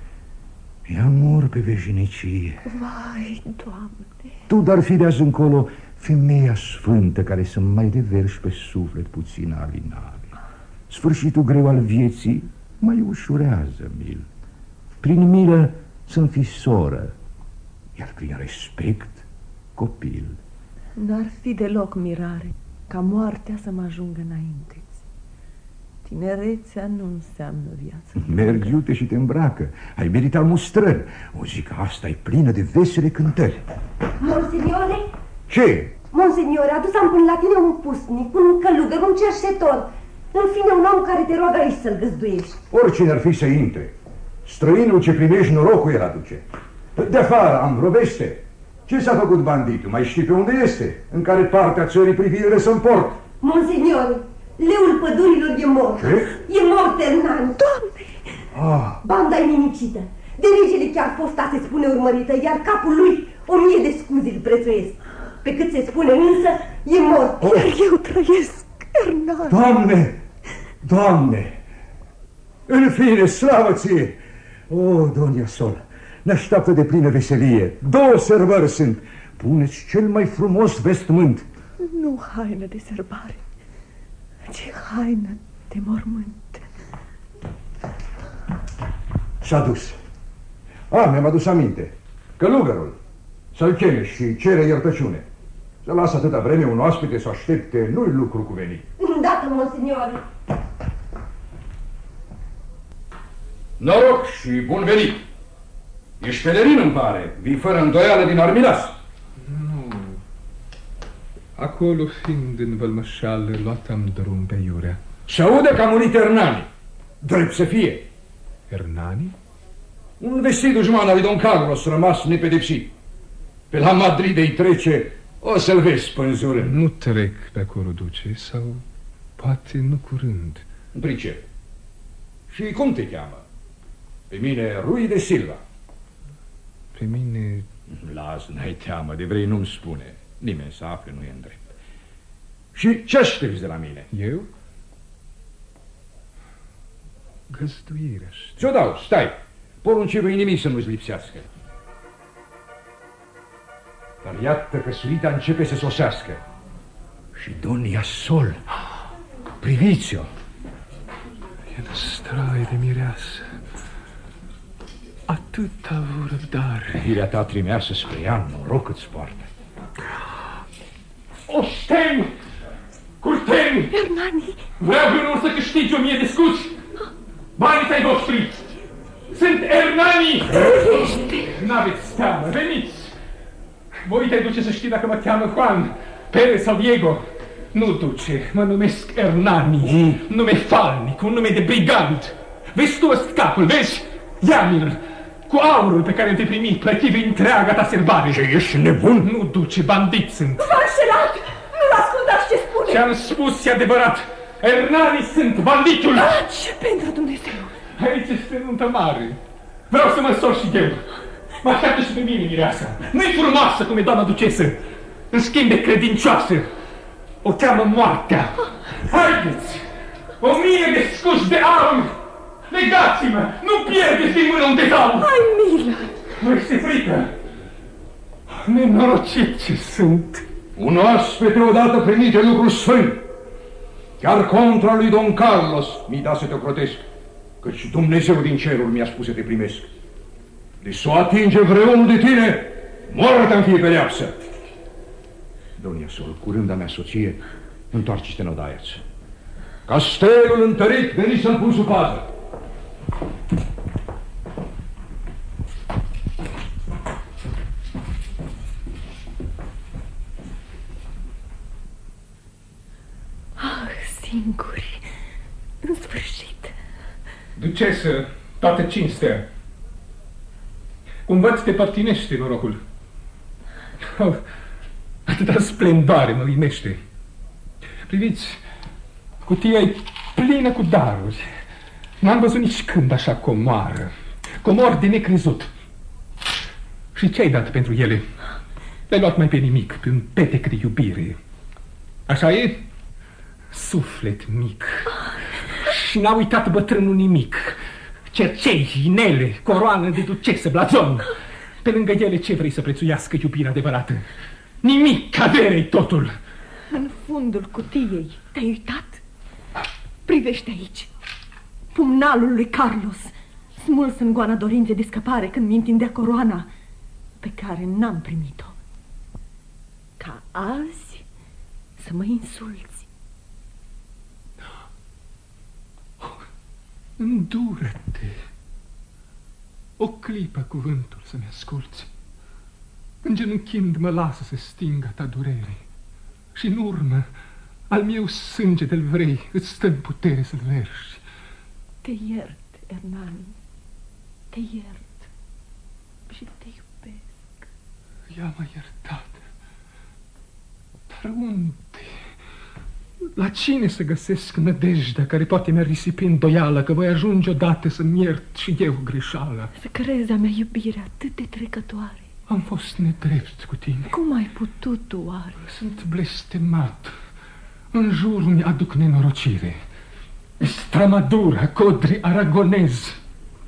e amor pe veșnicie. Vai, Doamne! Tu dar fi de azi încolo femeia sfântă care să mai reverși pe suflet puțin alinare. Sfârșitul greu al vieții mai ușurează mil. Prin milă să-mi fii soră, iar prin respect copil. N-ar fi deloc mirare ca moartea să mă ajungă înainte. Tinerețea nu înseamnă viață. Mergi, iute, și te îmbracă. Ai meritat mustrări. O zi că asta e plină de vesele cântări. Monsignore? Ce? Monsignore, adus-am până la tine un pusnic, un călugăr, un cerșetor. În fine, un om care te roagă aici să-l găzduiești. Oricine ar fi să intre. Străinul ce primești norocul el aduce. De afară am vreo veste. Ce s-a făcut banditul? Mai știi pe unde este? În care parte a țării privirile să împort? Monsignore, leul pădurilor e mort. Ce? E mort, Hernani. Doamne! Banda e nimicită. De regele chiar fosta se spune urmărită, iar capul lui 1000 de scuzi îl prețuiesc. Pe cât se spune însă, e mort. Iar eu trăiesc, Hernani. Doamne! Doamne! În fine, slavă ție! O, Donia Sol, ne așteaptă de plină veselie. 2 sărbări sunt. Puneți cel mai frumos vestmânt. Nu haină de sărbare, ci haină de mormânt. S-a dus. Mi-am adus aminte. Călugărul. Să-l cheme și cere iertăciune. Să lasă atâta vreme un oaspete să aștepte, nu-i lucru cuvenit. Îndată, monsignore. Noroc și bun venit. Ești pelerin, îmi pare. Vii fără îndoială din Armilas. Nu. Acolo, fiind în vălmășală, luat-am drum pe Iurea. Se aude că a murit Hernani. Drept să fie. Hernani? Un vestit dușman al lui Don Carlos, rămas nepedepsit. Pe la Madrid îi trece, o să-l vezi spânzurând. Nu trec pe acolo, duce, sau poate nu curând. Pricep. Și cum te cheamă? Pe mine Rui de Silva. Pe mine... Las, n-ai teamă, de vrei nu-mi spune. Nimeni să afle, nu e în drept. Și ce aștepți de la mine? Eu? Găzduirea. Ți-o dau, stai. Porunce-vă nimic să nu-ți lipsească. Dar iată că suita începe să sosească. Și Donia Sol, priviți-o. E năstraie de mireasă. Atâta răbdare. Firea ta trimeasă spre ea, noroc îți poartă. Oșteni! Curteni! Hernani! Vreau vreunul să câștigi 1000 de scuzi. Banii tăi voștri! Sunt Hernani! N-aveți teamă, veniți! Voi te duce să știi dacă mă cheamă Juan, Perez sau Diego. Nu, duce, mă numesc Ernani, nume falnic, un nume de brigand. Vezi tu ăst capul, vezi? Ia-mi-l, cu aurul pe care te-ai primit, plătivi întreaga ta serbare. Ce, ești nebun? Nu, duce, bandit sunt. V-a înșelat! Nu-l ascultați ce spune! Ce-am spus e adevărat. Ernani sunt, banditul! Ce pentru Dumnezeu? Aici este nuntă mare. Vreau să mă sor și eu. Mă așteaptă și pe mine, mireasa. Nu-i frumoasă cum e doamna ducesă. În schimb de credincioasă. O cheamă moartea. Haideți! 1000 de scuși de aur! Legați-mă! Nu pierdeți din mână un detal! Ai milă! Nu este frică. Nenorocit ce sunt. Un oaspete odată primite lucruri sfânt. Chiar contra lui Don Carlos mi-i da să te ocrotesc, căci Dumnezeu din cerul mi-a spus să te primesc. De s-o atinge vreunul de tine, moartea-mi fie pedeapsă. Donia Sol, curând a mea soție, întoarce-te în odaia-ți. Castelul întărit, veni să-l pun sub pază. Singuri, în sfârșit. Ducesă, toată cinstea. Cumva ți te părtinește norocul. Oh, atâta splendoare mă uimește. Priviți, cutia e plină cu daruri. N-am văzut nici când așa comoară. Comori de necrezut. Și ce-ai dat pentru ele? Le-ai luat mai pe nimic, pe un petec de iubire. Așa e? Suflet mic. Și n-a uitat bătrânul nimic. Cercei, inele, coroană de ducesă, blazon. Pe lângă ele ce vrei să prețuiască iubirea adevărată? Nimic, avere-i totul. În fundul cutiei, te-ai uitat? Privește aici. Pumnalul lui Carlos, smuls în goana dorinței de scăpare când mi întindea coroana, pe care n-am primit-o. Ca azi să mă insulți. Îndură-te. O clipă cuvântul să-mi asculți. Îngenunchind mă lasă să stingă ta durere. Și în urmă, al meu sânge de-l vrei, îți stă în putere să-l verși. Te iert, Ernani. Te iert. Și te iubesc. Ea m-a iertat. Dar unde? La cine să găsesc nădejdea care poate mi-a risipi îndoială că voi ajunge odată să-mi iert și eu greșeala? Să crezi a mea iubire atât de trecătoare. Am fost nedrept cu tine. Cum ai putut tu, oare? Sunt blestemat. În jurul mi-aduc nenorocire. Stramadura, Codri aragonez.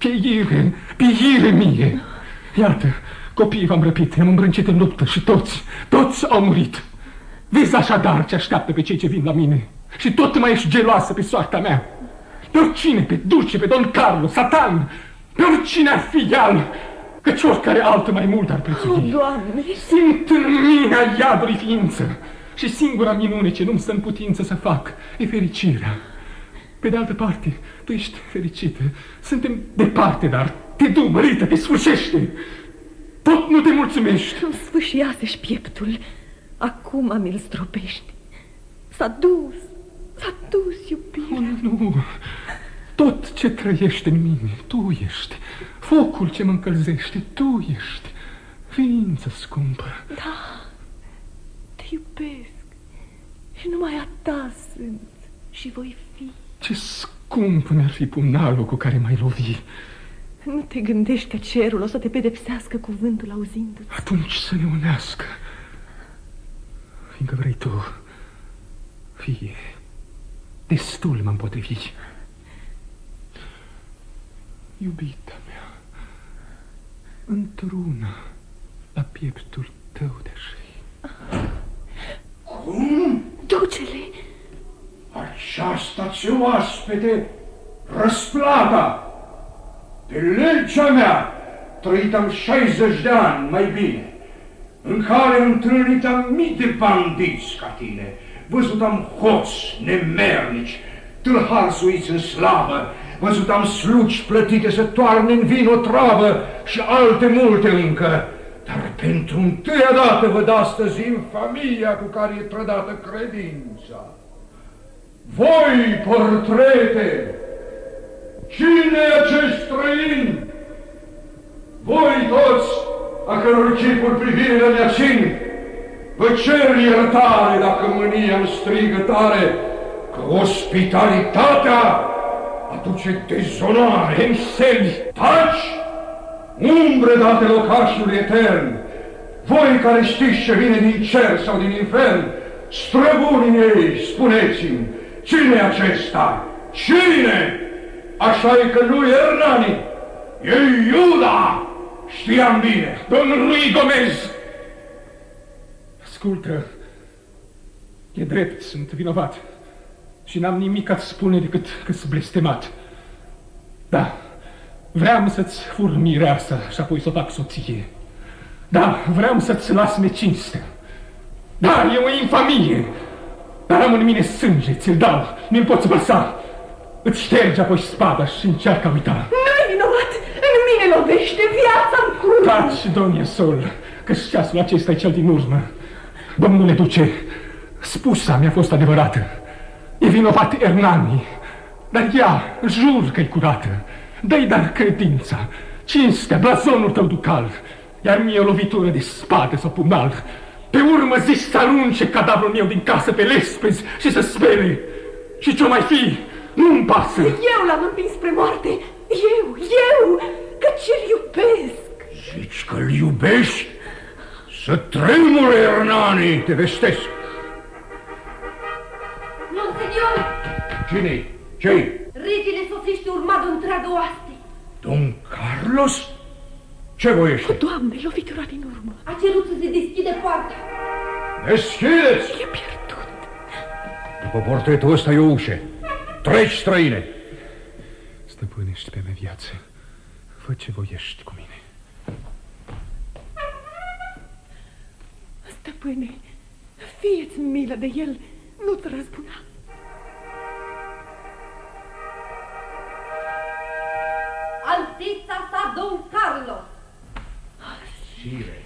Pieire mie. Iată, copiii v-am răpit, i-am îmbrâncit în luptă și toți au murit. Vezi așadar ce așteaptă pe cei ce vin la mine. Și tot mai ești geloasă pe soarta mea. Pe oricine, pe duce, pe Don Carlos, Satan, pe oricine ar fi el, căci oricare altă mai mult ar prețui. Oh, Doamne! Simt în mine a iadului ființă și singura minune ce nu-mi stă în putință să fac e fericirea. Pe de altă parte, tu ești fericită. Suntem departe, dar te du, mărită, te sfârșește. Tot nu te mulțumești. Îmi sfâșiase-și pieptul. Acum mi-l stropești. S-a dus, iubirea. Oh, nu, tot ce trăiește în mine, tu ești. Focul ce mă încălzește, tu ești. Ființă scumpă. Da, te iubesc. Și numai a ta sunt și voi fi. Ce scump mi-ar fi pumnalul cu care m-ai lovi. Nu te gândești că cerul o să te pedepsească cuvântul auzindu-ți. Atunci să ne unească. Fiindcă vrei tu, fie, destul mă împotrivi. Iubita mea, într-una la pieptul tău de-aș fi. Cum? Duce-le! Aceasta-ți oaspete, răsplata! De legea mea, trăitam 60 de ani mai bine, în care întâlnitam mii de bandiți ca tine, văzutam hoți nemernici, tâlhari suiți în slavă, văzutam slugi plătite să toarne în vin o travă și alte multe încă, dar pentru întâia dată văd astăzi infamia cu care e trădată credința. Voi, portrete, cine e acest străin? Voi toți, a căror chipuri privirile mi-a țin, vă cer iertare dacă mânia îmi strigă tare că ospitalitatea aduce dezonoare. Înșeli! Taci! Umbre date locașului etern! Voi care știți ce vine din cer sau din infern, străbunii ei, spuneți-mi, cine e acesta? Cine? Așa-i că nu e Hernani, e Iuda! Știam bine! Domnul Rui Gomez! Ascultă, e drept, sunt vinovat și n-am nimic a-ți spune decât că-s blestemat. Da, vreau să-ți fur mireasa și apoi să o fac soție. Da, vreau să-ți las mecinstea. Da, e o infamie, dar am în mine sânge, ți-l dau, mi-l poți vărsa. Îți ștergi apoi spada și încearcă a uita. Nu-i vinovat, în mine lovește, viața-mi curge. Taci, domnie Sol, că-și ceasul acesta e cel din urmă. Domnule duce, spusa mi-a fost adevărată. E vinovat Hernani, dar ea, jur că-i curată. Dă-i dar credința, cinstea, blazonul tău ducal, iar mie o lovitură de spadă sau pumnal. Pe urmă zici să arunce cadavrul meu din casă pe lespezi și să spere. Și ce-o mai fi, nu-mi pasă. Eu l-am împins spre moarte, eu, căci-l iubesc. Zici că-l iubești? Să tremure, Hernani, te vestesc. Monsenior! Cine-i? Ce-i? Regele sosește urmat de o întreagă oaste. Don Carlos? Ce voiește? Doamne, lovitura din urmă. A cerut să se deschide poarta. Deschideți! E pierdut. După portretul ăsta e o ușă. Treci, străine! Stăpânești pe mea viață. Fă ce voiești cu mine. Stăpâne, fie-ți milă de el, nu-ți răzbuna. Alteța sa, Don Carlos. Sire,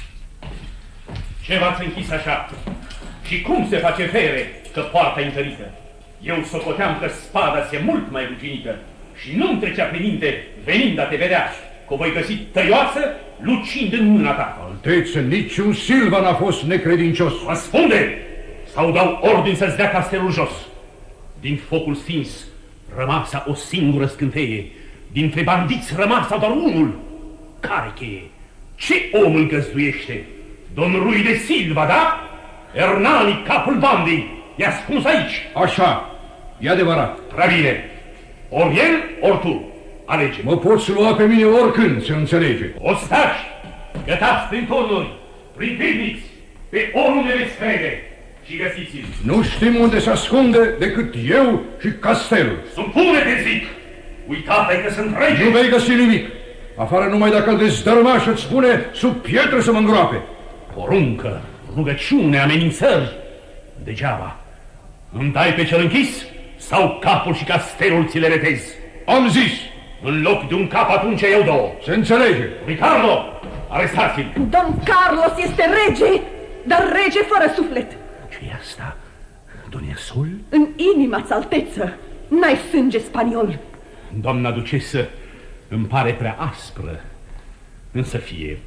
ce v-ați închis așa? Și cum se face fere că poarta întărită? Eu socoteam că spada se mult mai ruginită și nu-mi trecea pe minte, venind a te vedea, că o voi găsi tăioasă, lucind în mâna ta. Alteță, niciun Silva n-a fost necredincios. Răspunde! Sau dau ordin să-ți dea castelul jos. Din focul stins rămasa o singură scânteie. Dintre bandiți rămasa doar unul. Care cheie? Ce om îl găzduiește? Don Rui de Silva, da? Hernani, capul bandei, e ascuns aici. Așa, e adevărat. Prea bine. Ori el, ori tu. Alege. Mă poți lua pe mine oricând, se înțelege. Ostași, gătați prin turnuri, priviți, pe oriunde veți crede și găsiți-l. Nu știm unde se ascunde decât eu și castelul. Supune-te, zic! Uitați că sunt rege! Nu vei găsi nimic, afară numai dacă îl dezdărma și îți spune sub pietre să mă îngroape. Poruncă, rugăciune, amenințări, degeaba. Îmi dai pe cel închis sau capul și castelul ți le retezi? Am zis! În loc de un cap atunci eu două. Se înțelege. Ricardo, arestați-l. Don Carlos este rege, dar rege fără suflet. Ce-i asta, donia Sol? În inima-ți, alteță, n-ai sânge spaniol. Doamna ducesă, îmi pare prea aspră, însă fie.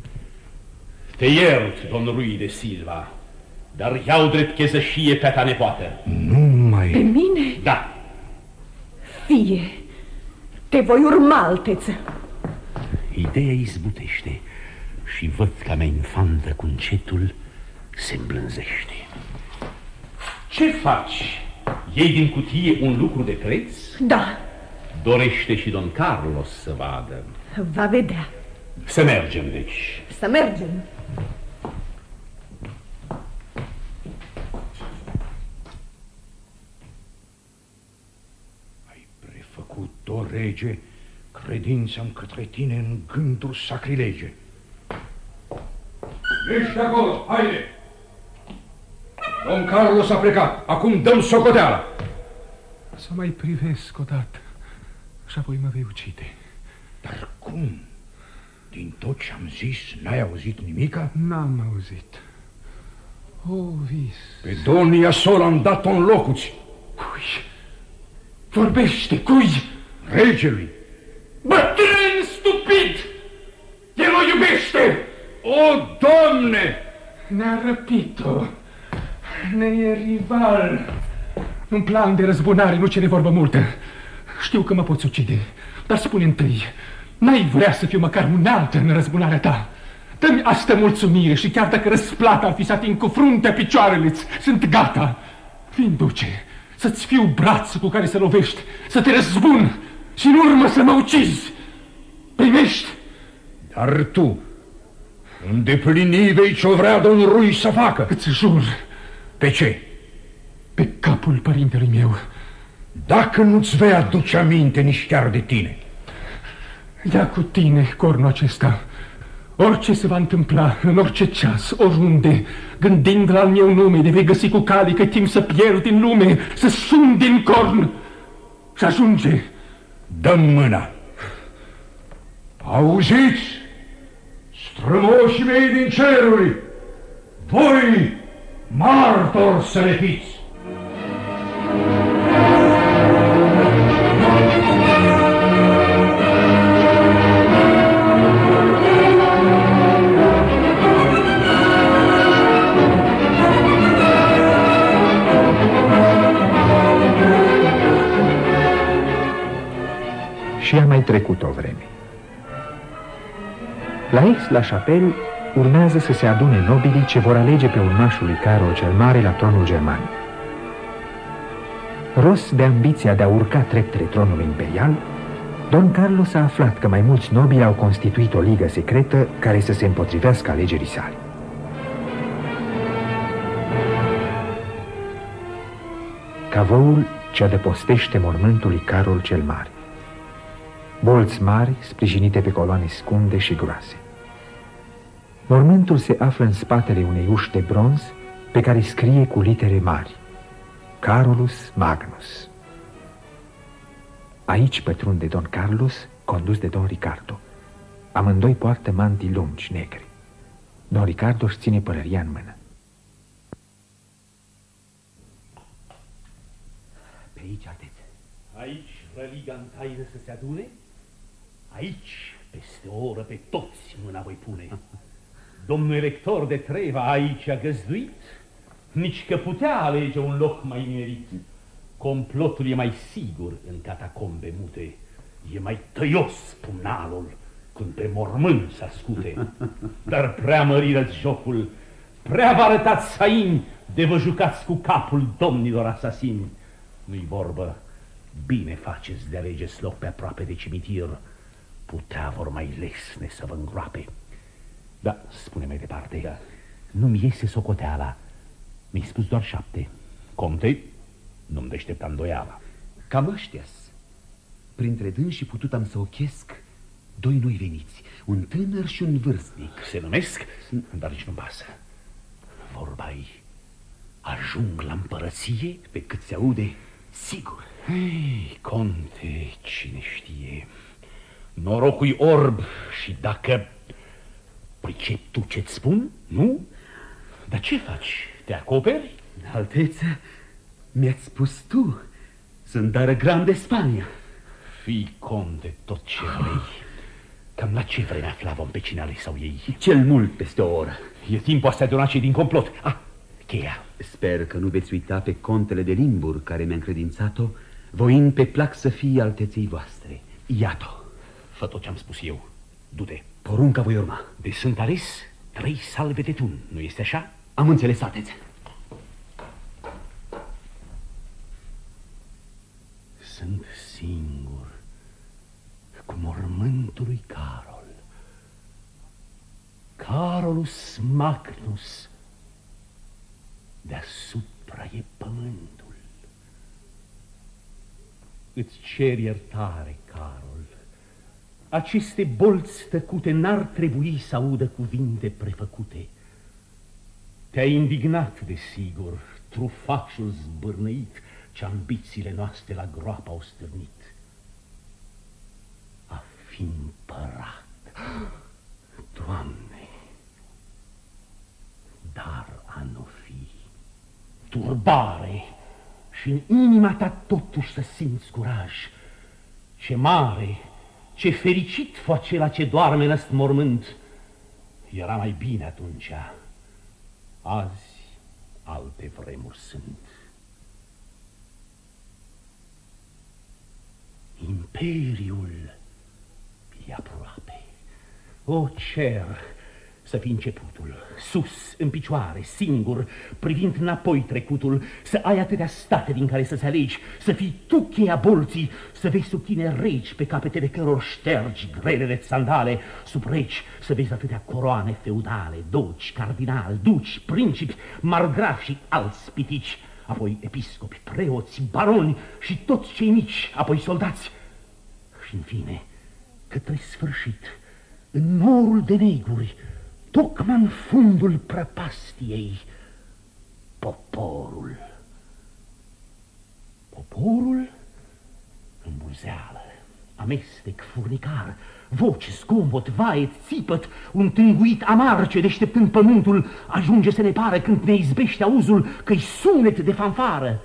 Te iert, don Rui de Silva, dar iau drept chezășie pe a ta nepoată. Nu mai... Pe mine? Da. Fie. Te voi urma, alteță. Ideea izbutește și văd ca mea infantă cu încetul se îmblânzește. Ce faci? Iei din cutie un lucru de preț? Da. Dorește și don Carlos să vadă. Va vedea. Să mergem, deci. Să mergem. Ai prefăcut, o rege, credința-mi către tine în gânduri sacrilege. Ești acolo, haide! Don Carlos a plecat, acum dăm socoteala. Să mai privesc odată și apoi mă vei ucide. Dar cum? Din tot ce am zis, n-ai auzit nimica? N-am auzit. O, vis. Pe domnia Sol am dat-o în locuți. Cui? Vorbește, cui? Regelui. Bătrân stupid! El o iubește! O, Doamne! Ne-a răpit-o. Ne e rival. Un plan de răzbunare nu cere vorbă multă. Știu că mă poți ucide, dar spune întâi, n-ai vrea să fiu măcar unealtă în răzbunarea ta? Dă-mi asta mulțumire și chiar dacă răsplata ar fi să ating cu fruntea picioarele-ți, sunt gata. Vin, duce, să-ți fiu brațul cu care să lovești, să te răzbun și în urmă să mă ucizi. Primești? Dar tu îndeplini vei ce-o vrea domnul Rui să facă. Îți jur. Pe ce? Pe capul părintelui meu. Dacă nu-ți vei aduce aminte nici chiar de tine. Ia cu tine cornul acesta. Orice se va întâmpla, în orice ceas, oriunde, gândind la al meu nume, de vei găsi cu cale că timp să pierd din lume, să sun din corn și ajunge. Dă-mi mâna. Auziți, strămoșii mei din ceruri, voi martori să le fiți. Și a mai trecut o vreme. La Aix-la-Chapelle urmează să se adune nobilii ce vor alege pe urmașul lui Carol cel Mare la tronul german. Ros de ambiția de a urca treptele tronului imperial, Don Carlos a aflat că mai mulți nobili au constituit o ligă secretă care să se împotrivească alegerii sale. Cavoul ce adăpostește mormântul lui Carol cel Mare. Bolți mari, sprijinite pe coloane scunde și groase. Mormântul se află în spatele unei uși de bronz pe care scrie cu litere mari: Carolus Magnus. Aici pătrunde Don Carlos, condus de Don Ricardo. Amândoi poartă mantii lungi, negre. Don Ricardo își ține pălăria în mână. Pe aici, altețe. Aici răliga în taină să se adune? Aici, peste o oră, pe toți mâna voi pune. Domnul elector de Treva aici a găzduit, nici că putea alege un loc mai nimerit. Complotul e mai sigur în catacombe mute, e mai tăios pumnalul când pe mormânt s-ascute. Dar prea măriră-ți jocul, prea vă arătați saini de vă jucați cu capul domnilor asasini. Nu-i vorbă, bine faceți de alegeți loc pe aproape de cimitir, putea vor mai lesne să vă îngroape. Da, spune mai departe. Da. Nu-mi iese socoteala. Mi-ai spus doar 7. Conte, nu-mi deștepta îndoiala. Cam ăștia-s. Printre dânsii putut am să ochesc 2 noi veniți, un tânăr și un vârstnic. Se numesc, dar nici nu pasă. Vorba-i, ajung la împărăție pe cât se aude, sigur. Ei, conte, cine știe. Norocul-i orb și dacă pricepi tu ce-ți spun, nu? Dar ce faci? Te acoperi? Alteță, mi-ați spus tu, sunt Darăgram de Spania. Fii conte tot ce vrei. Cam la ce vreme afla vom pe cine ale sau ei? Cel mult peste o oră. E timpul astea de cei din complot. Cheia. Sper că nu veți uita pe contele de Limburg care mi-a încredințat-o, voind pe plac să fie alteței voastre. Iată-o. Fă tot ce-am spus eu. Du-te. Porunca voi urma. De sunt ales 3 salve de tun, nu este așa? Am înțeles, altețe. Sunt singur cu mormântul lui Carol. Carolus Magnus. Deasupra e pământul. Îți cer iertare, Carol. Aceste bolți tăcute n-ar trebui să audă cuvinte prefăcute. Te-ai indignat, desigur, trufașul zbârnăit ce ambițiile noastre la groapa au stârnit. A fi împărat, Doamne, dar a nu fi turbare și în inima ta totuși să simți curaj. Ce mare, ce fericit fu acela ce doarme în mormânt. Era mai bine atunci. Azi alte vremuri sunt. Imperiul e aproape. O cer, să fii începutul, sus, în picioare, singur, privind înapoi trecutul, să ai atâtea state din care să-ți alegi, să fii tu cheia bolții, să vezi sub tine regi pe capetele căror ștergi grelele sandale, sub regi să vezi atâtea coroane feudale, dogi, cardinali, duci, principi, margrafi și alți pitici, apoi episcopi, preoți, baroni și toți cei mici, apoi soldați. Și în fine, către sfârșit, în norul de neguri, tocmai în fundul prăpastiei, poporul. Poporul îmbulzeală, amestec furnicar, voci, zgomot, vaet, țipăt, un tânguit amar ce deșteptând pământul ajunge să ne pară când ne izbește auzul că-i sunet de fanfară.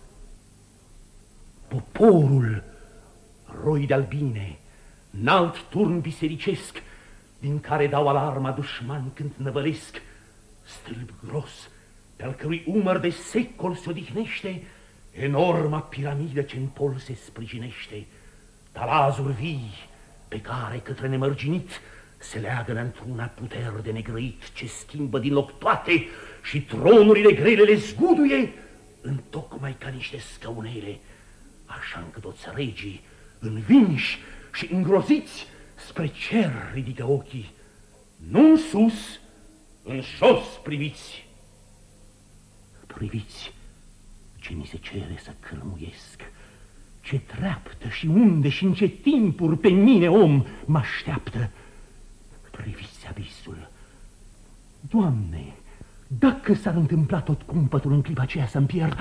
Poporul, roi de-albine, înalt turn bisericesc, din care dau alarma dușmani când năvălesc, stâlp gros, pe-al cărui umăr de secol se odihnește enorma piramidă ce în pol se sprijinește, talazuri vii, pe care către nemărginit se leagă într-una puteri de negrăit ce schimbă din loc toate și tronurile grele le zguduie întocmai ca niște scăunele, așa încât toți regii, învinși și îngroziți, spre cer ridică ochii, nu în sus, în jos priviți. Priviți ce mi se cere să călmuiesc, ce treaptă și unde și în ce timpuri pe mine, om, mă așteaptă. Priviți abisul. Doamne, dacă s-ar întâmpla tot cumpătul în clipa aceea să-mi pierd,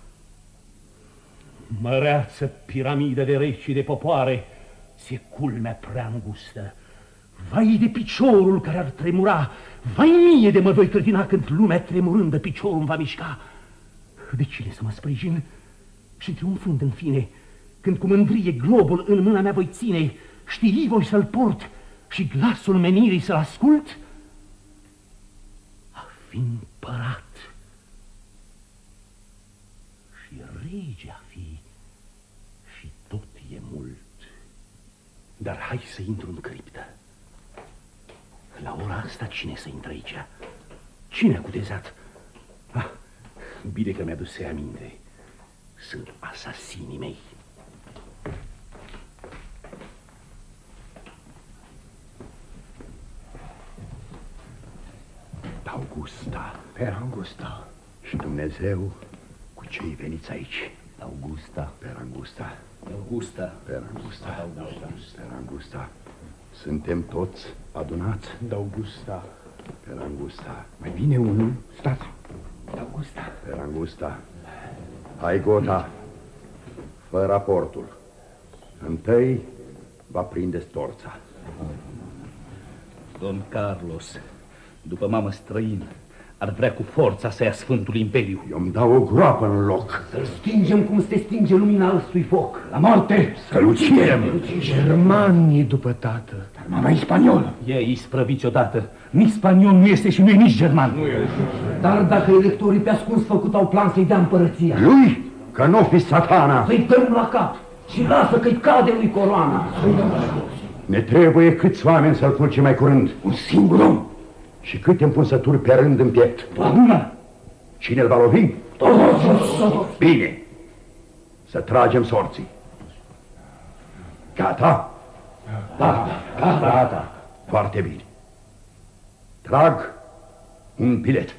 măreață piramidă de regi și de popoare, ți-e culmea prea îngustă. Vai de piciorul care ar tremura, vai mie de mă voi clătina când lumea tremurândă piciorul îmi va mișca. De cine să mă sprijin? Și triumfând în fine, când cu mândrie globul în mâna mea voi ține, știi voi să-l port și glasul menirii să-l ascult? A fi împărat și rege a fi și tot e mult. Dar hai să intru în criptă. La ora asta cine să intre aici? Cine a cutezat? Ah, bine că mi-aduse aminte. Sunt asasinii mei. Augusta. Per Angusta. Și Dumnezeu cu cei veniți aici. Augusta. Per Angusta. Augusta. Per Angusta. Per Angusta. Suntem toți adunați. D'Augusta. Per Angusta. Mai vine unul. Stați. Augusta. Per Angusta. Hai, Gota. Fă raportul. Întâi va prinde storța. Don Carlos, după mamă străin, ar vrea cu forța să ia Sfântul Imperiu. Eu îmi dau o groapă în loc. Să-l stingem cum se stinge lumina alstui foc. La moarte! Să-l ucidem! Germanii după tată. Dar mama e spaniolă. Ei isprăviți odată. Nici spaniol nu este și nu e nici german. Nu e. Dar dacă electorii pe ascuns făcut au plan să-i dea împărăția, Lui? Că nu fi satana! să-i dăm la cap și lasă că-i cade lui coroana. Ne trebuie câți oameni să-l culce mai curând. Un singur om. Și câte împunsături pe rând în piept. Una. Cine-l va lovi? Toți. Bine. Să tragem sorții. Gata? Gata. Foarte bine. Trag un bilet.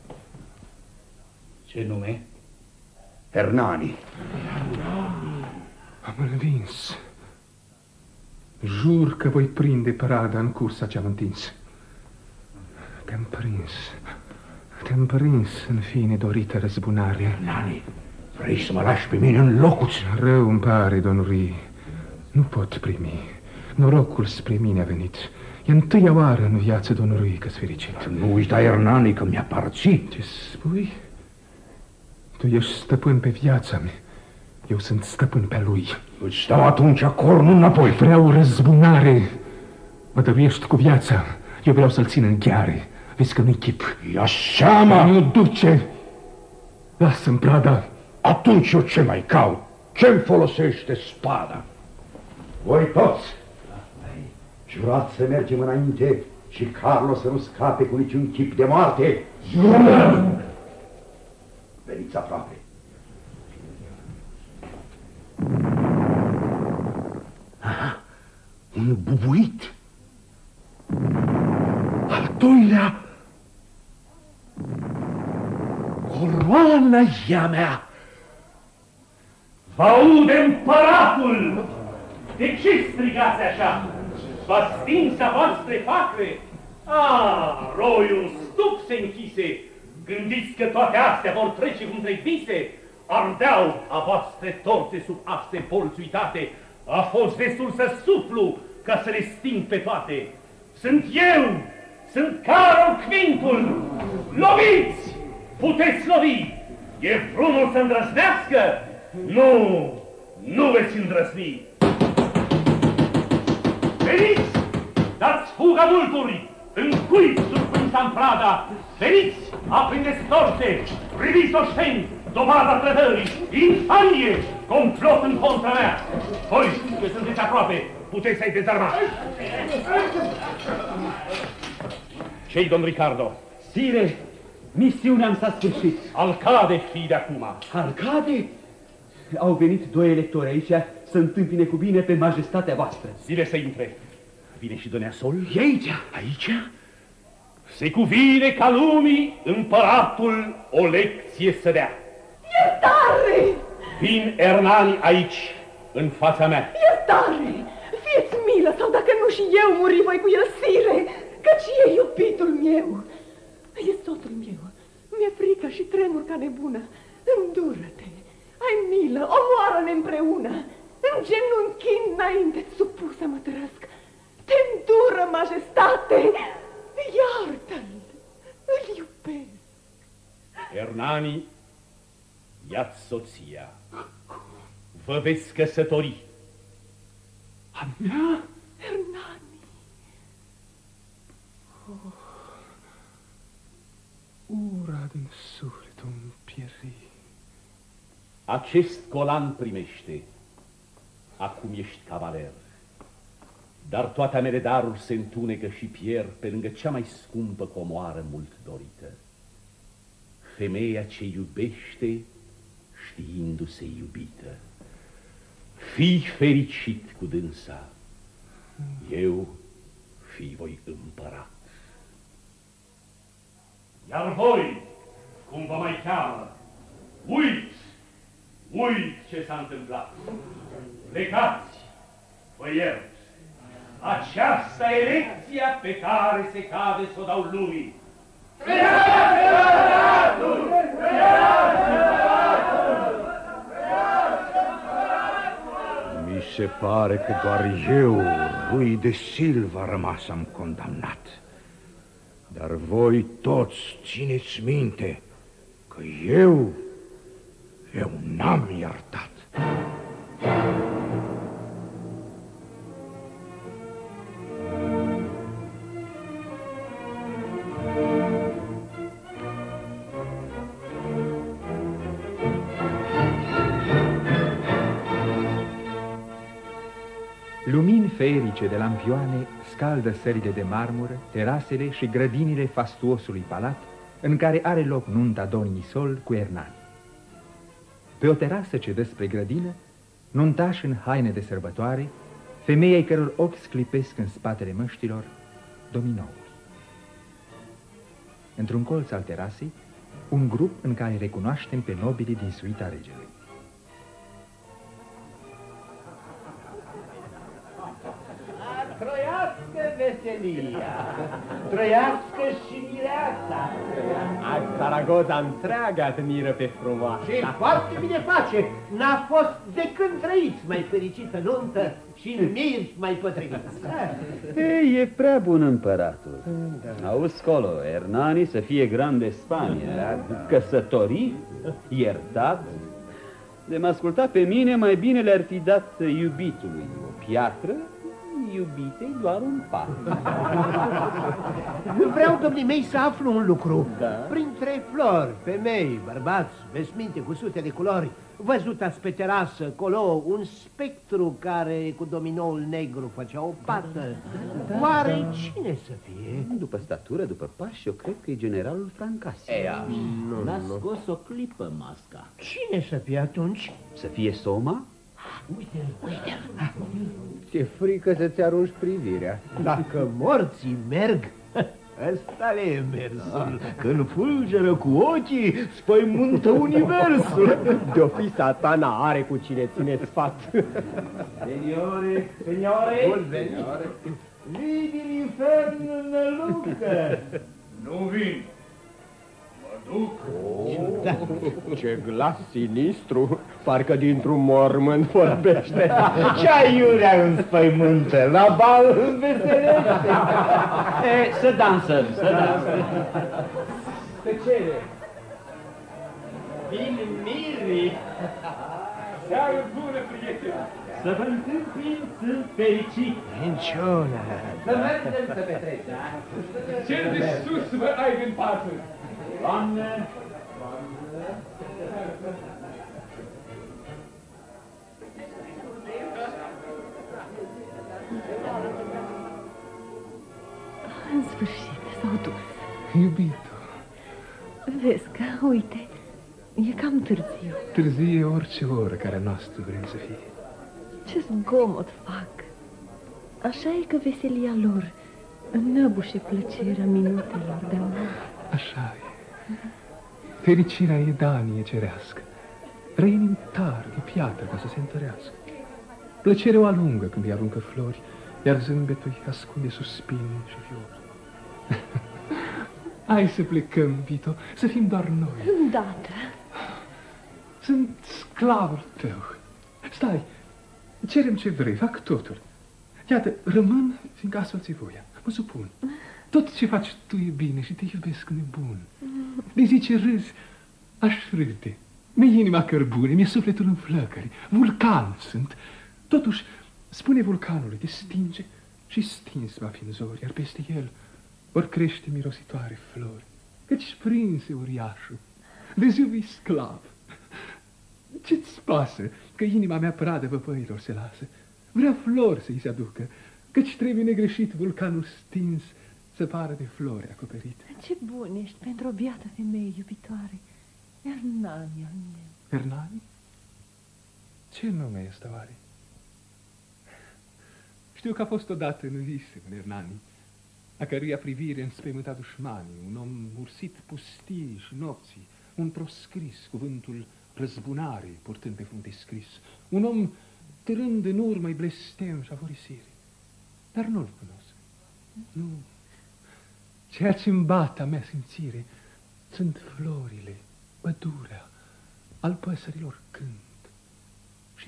Ce nume? Hernani. Am învins. Jur că voi prinde parada în cursa ce-am întins. Te-am prins, în fine, dorită răzbunare. Nani, vrei să mă lași pe mine în locul? Rău îmi pare, Don Rui. Nu pot primi. Norocul spre mine a venit, E întâia oară în viața domnului că-s fericit. Nu uita, Ernani, că mi-aparții. Ce spui? Tu ești stăpân pe viața mea. Eu sunt stăpân pe lui. Îți dau atunci cornul înapoi. Vreau răzbunare. Mă dăruiești cu viața. Eu vreau să-l țin în gheare. Vezi că nu-i chip. Ia seama! Nu duce! Lasă-mi prada. Atunci eu ce mai caut? Ce-mi folosește spada? Voi toți jurați să mergem înainte și Carlos să nu scape cu niciun chip de moarte. Jurăm! Veniți aproape. Aha, un bubuit. Al doilea. Coroana ea mea. Vă aude împăratul! De ce strigați așa? V-ați stins a voastre facre? Roiul stup se închise. Gândiți că toate astea vor trece cum trec vise? Ardeau a voastre torte sub aste porți uitate. A fost destul să suflu ca să le sting pe toate. Sunt eu! Sunt Carol Quintul! Loviți! Puteți lovi! E vrunul să îndrăznească? Nu! Nu veți îndrăzni! Veniți! Dați fuga multuri! Încuiți surprinsa în prada! Veniți! Aprindeți torțe! Priviți oșteni! Dovada trădării! Infamie! Complot în contra mea! Voi, că sunteți aproape, puteți să-i dezarma! Ce-i, domn Ricardo? Sire, misiunea s-a sfârșit. Alcade fii de acum. Alcade? Au venit doi electori aici să întâmpine cu bine pe majestatea voastră. Zile să intre. Vine și Donia Sol? E aici. Aici? Se cuvine ca lumii împăratul o lecție să dea. Iertare! Vin Ernani aici, în fața mea. Iertare! Fieți milă, sau dacă nu și eu muri voi cu el, sire, căci e iubitul meu. E soțul meu. Mi-e frică și tremur ca nebună. Îndură-te. Ai milă, omoară-ne împreună. În genunchi înainte-ți supus să mă tărăsc. Te îndură, majestate. Iartă-l. Îl iubesc. Ernani, ia-ți soția. Vă veți căsători. A mea? Ernani. Ura din suflet îmi pieri. Acest colan primește. Acum ești cavaler. Dar toate mele daruri se întunecă și pierd pe lângă cea mai scumpă comoară mult dorită. Femeia ce iubește știindu-se iubită. Fii fericit cu dânsa. Eu fi voi împărat. Iar voi, cum vă mai cheamă, uiți ce s-a întâmplat. Plecați, vă iert. Aceasta e lecția pe care se cade să o dau lumii. Mi se pare că doar eu, Rui de Silva, rămasem condamnat. Dar voi toți țineți minte că eu n-am iertat. Lumini feerice de lampioane scaldă sările de marmură, terasele și grădinile fastuosului palat, în care are loc nunta domnii Sol cu Ernani. Pe o terasă ce dă spre grădină, nuntași în haine de sărbătoare, femeia căror ochi sclipesc în spatele măștilor, dominoul. Într-un colț al terasei, un grup în care recunoaștem pe nobilii din suita regelui. Trăiască veselia, trăiască și mireasa. Zaragoza întreaga admiră pe frumoasă. Și foarte bine face. N-a fost de când trăiți mai fericită nuntă și în miri mai potriviți. Ei, e prea bun împăratul. Auzi colo, Hernani să fie gran de Spania, căsătorit, iertat. De m-a ascultat pe mine, mai bine le-ar fi dat iubitului o piatră, iubitei doar un pat. Vreau, domnii mei, să aflu un lucru. Printre flori, femei, bărbați, vesminte cu sute de culori, văzut ați pe terasă, colo, un spectru care cu dominoul negru făcea o pată. Oare cine să fie? După statură, după pași, eu cred că e generalul Francasi. N-a scos o clipă masca. Cine să fie atunci? Să fie Soma? Uite-l. Ce frică să-ți arunci privirea. Dacă morții merg, ăsta le e mersul. Când fulgeră cu ochii, spăimântă universul. De-o fi satana are cu cine ține sfat. Signore, bun venit. Vidi l'inferno în luptă. Nu vin. Mă duc. Ce glas sinistru, parcă dintr-un mormânt vorbește. Ce aiurea înspăimântă, la bal înveselește. Să dansăm, să dansăm. Tăcere. Vin mirii. Seară bună, prieteni. Să vă întâmpin, sunt fericit. Minciună. Să mergem să petrecem. Cel de sus vă ai în patru. Doamnă, În sfârșit, s-au dus. Iubito, Vezi că, uite, e cam târziu. târzie orice oră care a noastră vrem să fie. Ce zgomot fac. Așa e că veselia lor înnăbușe plăcerea minutelor de amor. Așa e. Fericirea e danie cerească. Răinim tari de piatră ca să se întărească. Plăcerea o alungă când îi aruncă flori, iar zâmbetul îi ascunde suspine și fiori. Hai să plecăm, Vito, să fim doar noi. Îndată. Sunt sclavul tău. Stai, cerem ce vrei, fac totul. Iată, rămân, fiindcă astfel ți voia. Mă supun. Tot ce faci tu e bine și te iubesc nebun. De zi ce râzi, aș râde. Mi-e inima cărbune, mi-e sufletul în flăcări. Vulcan sunt. Totuși, spune vulcanului, te stinge și stins va fi în zori, iar peste el ori crește mirositoare flori. Căci prinse uriașul, dez'iubi sclav. Ce-ți pasă că inima mea pradă văpăilor se lasă? Vrea flori să-i se aducă, căci trebuie negreșit vulcanul stins să pară de flori acoperit. Ce bun ești pentru o biată femeie iubitoare. Hernani al meu. Hernani? Ce nume este oare? Știu că a fost odată în vise un Hernani, a căruia privire înspăimânta dușmanii, un om ursit pustii și nopții, un proscris, cuvântul răzbunare purtând pe frunte scris, un om târând în urmă-i blestem și avorisire. Dar nu-l cunosc. Nu. Ceea ce-mi bate a mea simțire sunt florile, pădurea, al păsărilor cânt. Și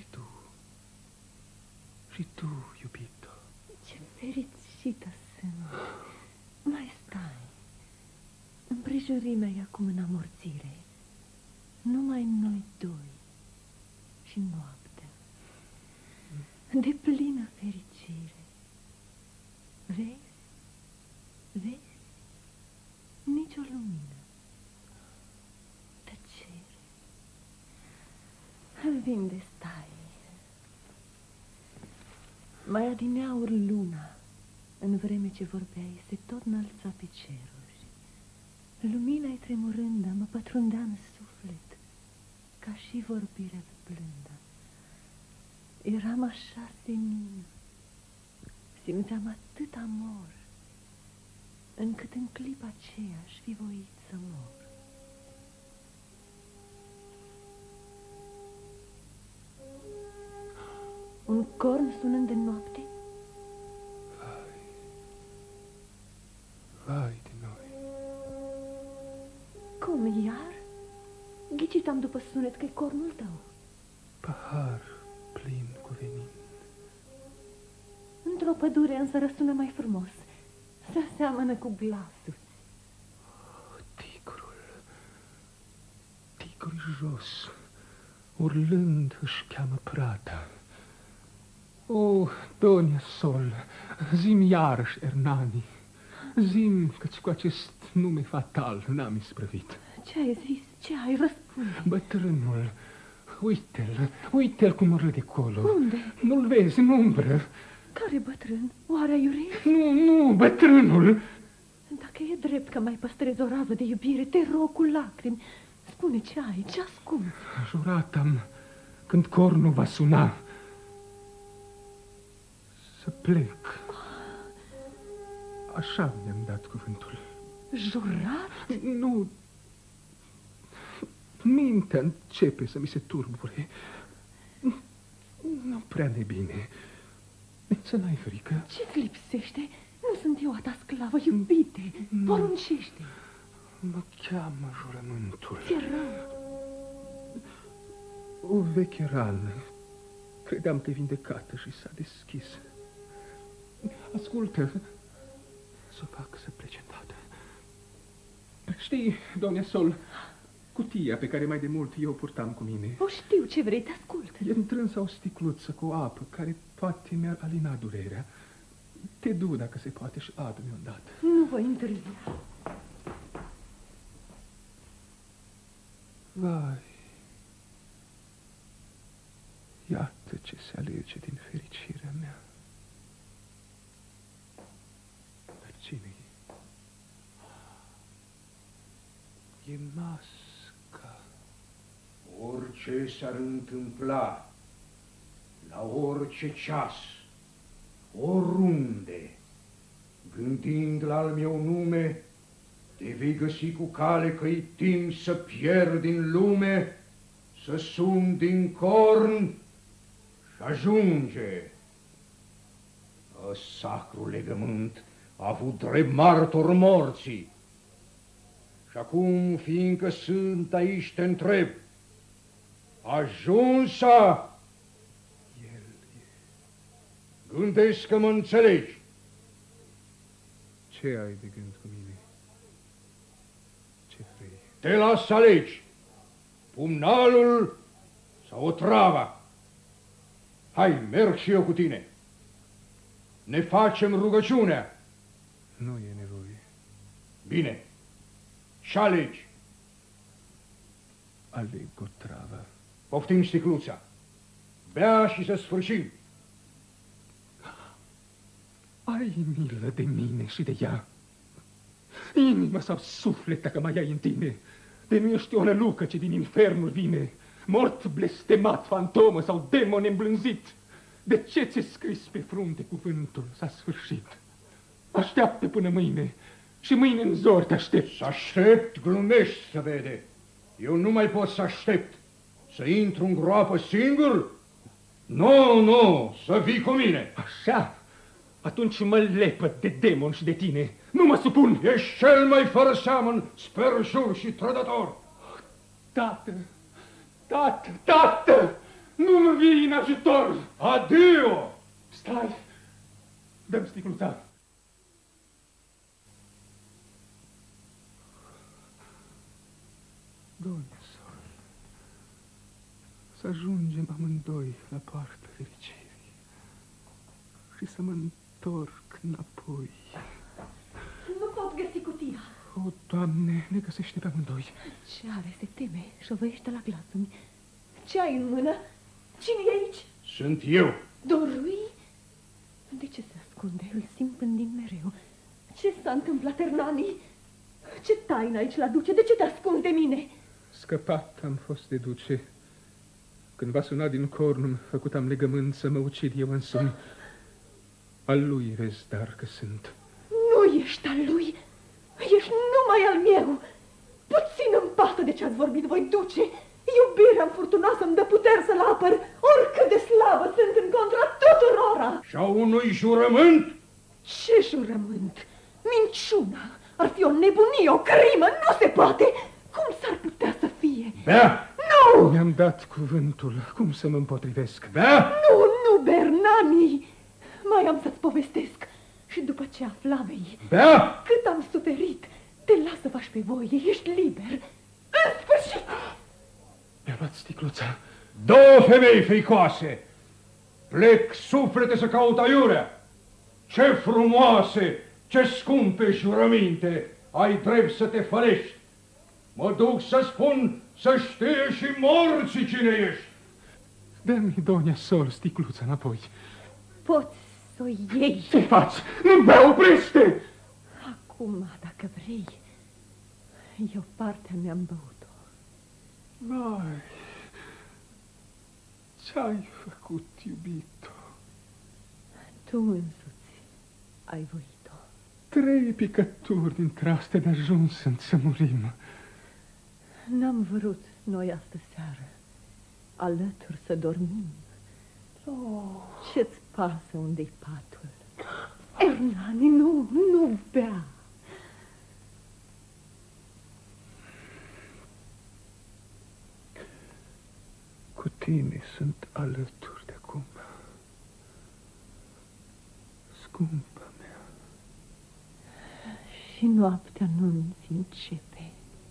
tu, iubito. Ce fericită sunt. Mai stai. Împrejurimea e acum în amorțire. Numai noi doi și noaptea. De plină fericire. Vezi? Vezi? Nici o lumină. Tăcere. Vinde stai. Mai adineauri luna, în vreme ce vorbeai, se tot înălța pe ceruri. Lumina-i tremurândă mă pătrundea în suflet, ca și vorbirea blândă. Eram așa senină, simțeam atât amor, încât în clipa aceea aș fi voit să mor. Un corn sunând în noapte? uitam după sunet că e cornul tău. Pahar plin cu venin. Într-o pădure însă răsună mai frumos. Se aseamănă cu glasul. Tigrul jos, urlând, își cheamă prada. O, Donia Sol, zi-mi iarăși, Ernani, zi-mi căci cu acest nume fatal n-am isprăvit. Ce ai zis? Ce ai? Răspunde. Bătrânul, uite-l cum urlă de colo. Unde? Nu-l vezi în umbră. Care bătrân? Oare ai urit? Nu, bătrânul. Dacă e drept că mai păstrezi o rază de iubire, te rog cu lacrimi. Spune ce ai, ce ascunzi. Jurat-am, când cornul va suna, să plec. Așa mi-am dat cuvântul. Jurat? Nu. Mintea începe să mi se turbure. Nu prea nebine. Să n-ai frică. Ce-ți lipsește? Nu sunt eu a ta sclavă, iubite. Poruncește. Mă cheamă jurământul. Ți-e rău. O veche rană. Credeam că e vindecată și s-a deschis. Ascultă. Să o fac să plece îndată. Știi, doamne Sol, cutia pe care mai de mult eu o purtam cu mine. O știu, ce vrei, te ascult. E întrânsă o sticluță cu apă care poate mi-ar alina durerea. Te du, dacă se poate, și adu-mi odată. Nu voi întârzia. Vai, iată ce se alege din fericirea mea. Dar cine-i? E masca. Orice s-ar întâmpla, la orice ceas, oriunde, gândind la al meu nume, te vei găsi cu cale că-i timp să pierd din lume, să sun din corn și ajunge. A sacru legământ a avut drept martor morții. Și acum, fiindcă sunt aici, te întreb, ajunsa? Gândesc că mă înțelegi. Ce ai de gând cu mine? Ce vrei? Te las să alegi pumnalul sau otrava. Hai, merg și eu cu tine. Ne facem rugăciunea. Nu e nevoie. Bine. Și alegi. Aleg otrava. Poftim sticluța. Bea și să sfârșim. Ai milă de mine și de ea. Inima sau suflet, dacă mai ai în tine. De nu ești o nălucă ce din infernul vine, mort blestemat, fantomă sau demon îmblânzit. De ce ți-e scris pe frunte cuvântul? S-a sfârșit. Așteaptă până mâine și mâine în zor te aștept. Să aștept? Glumești, să vede. Eu nu mai pot să aștept. Să intru în groapă singur? Nu, să vii cu mine. Așa? Atunci mă lepăd de demon și de tine. Nu mă supun. Ești cel mai fără seamăn, sperjur și trădător. Tată, tată, nu-mi vii în ajutor. Adio! Stai, dă-mi sticluța. Doamne Sol, să ajungem amândoi la poarta fericirii și să mă întorc înapoi. Nu pot găsi cutia. O, Doamne, ne găsește pe amândoi. Ce are? Se teme, șovăiește la glasuri. Ce ai în mână? Cine e aici? Sunt eu. Dorui? De ce se ascunde? Îl simt pândind mereu. Ce s-a întâmplat, Ernani? Ce taină aici la duce? De ce te ascunzi de mine? Scăpat am fost de duce. Când va suna din cornul, făcut am legământ să mă ucid eu însumi. Al lui vezi, dar că sunt. Nu ești al lui, ești numai al meu. Puțin îmi pasă de ce ați vorbit voi, duce. Iubirea furtunoasă îmi dă puteri să-l apăr, oricât de slabă sunt în contra tuturora. Și a unui jurământ? Ce jurământ? Minciuna. Ar fi o nebunie, o crimă, nu se poate. Cum s-ar putea să fie? Bea! Nu! Mi-am dat cuvântul. Cum să mă împotrivesc? Da? Nu, Bernani! Mai am să-ți povestesc. Și după ce aflamei Da? cât am suferit, te las să faci pe voie, ești liber. În sfârșit! Mi-a luat sticluța. 2 femei fricoase. Plec suflete să caut aiurea. Ce frumoase, ce scumpe jurăminte ai drept să te fărești. Mă duc să spun să știe și morții cine ești. Dă-mi, Donia Sol, sticluța înapoi. Poți să o iei. Ce faci? Nu bea, oprește! Acum, dacă vrei, eu partea mi-am băut-o. Vai, ce-ai făcut, iubito? Tu însuți ai voit-o. 3 picături dintre astea de ajuns să murim. N-am vrut noi astă seară alături să dormim. Ce-ți pasă unde-i patul? Ernani, nu bea. Cu tine sunt alături de acum. Scumpa mea. Și noaptea nunții începe.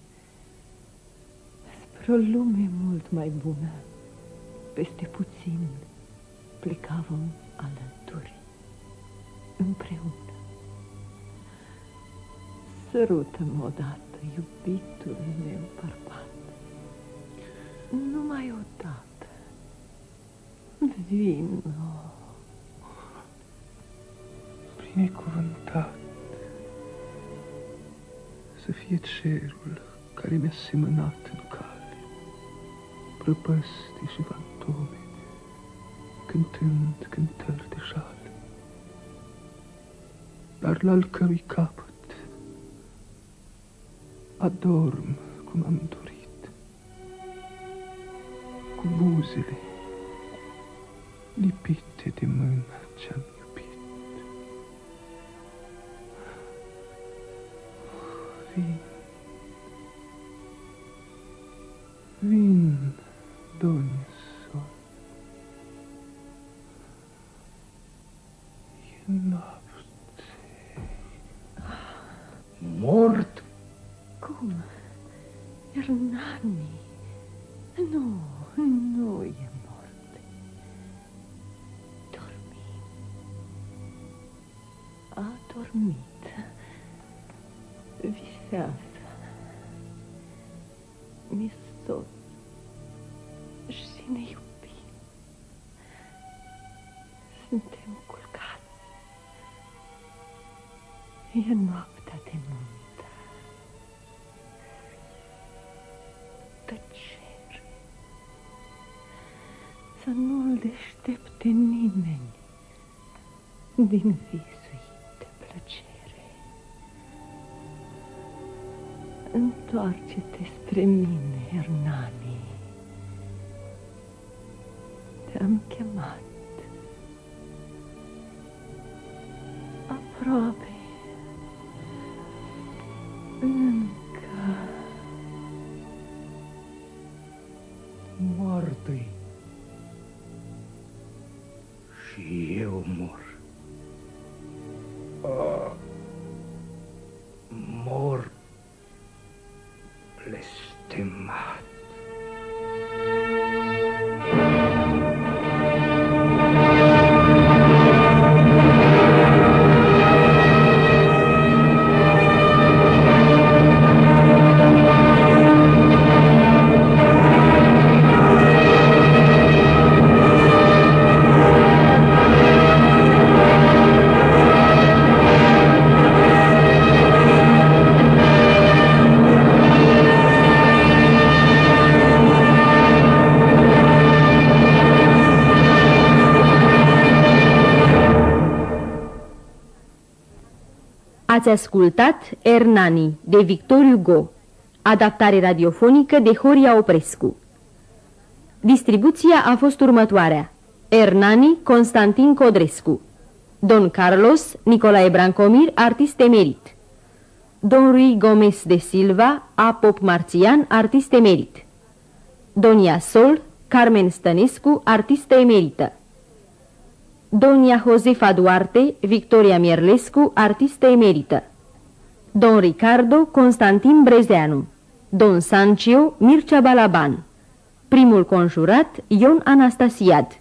Spre o lume mult mai bună. Peste puțin plecavam alături, împreună. Sărută-mă odată, iubitul meu bărbat. Numai odată. Vino. Binecuvântat să fie cerul care mi-a semănat în cale, prăpăstii și fantome, cântând cântări de jale, dar la al cărui capăt adorm cum am dorit, cu buzele lipite de mâna ce-am iubit. Vin, Donia Sol. E noapte. Mort? Cum? Ernani? Nu e mort. A dormit. Visează. Mi soț și ne iubim. Suntem culcați. E noaptea de nuntă. Tăcere. Să nu-l deștepte nimeni din visul de plăcere. Întoarce-te spre mine, Ernani. Te-am chemat. Aproape. Încă. Moarte. Și eu mor. Mor blestemat. Ați ascultat Ernani de Victor Hugo, adaptare radiofonică de Horia Oprescu. Distribuția a fost următoarea: Ernani Constantin Codrescu, Don Carlos Nicolae Brancomir, artist emerit, Don Rui Gomez de Silva, Apop Marțian, artist emerit, Donia Sol, Carmen Stănescu, artistă emerită. Donia Josefa Duarte, Victoria Mierlescu, artistă emerită. Don Ricardo, Constantin Brezeanu. Don Sancio, Mircea Balaban. Primul conjurat, Ion Anastasiad.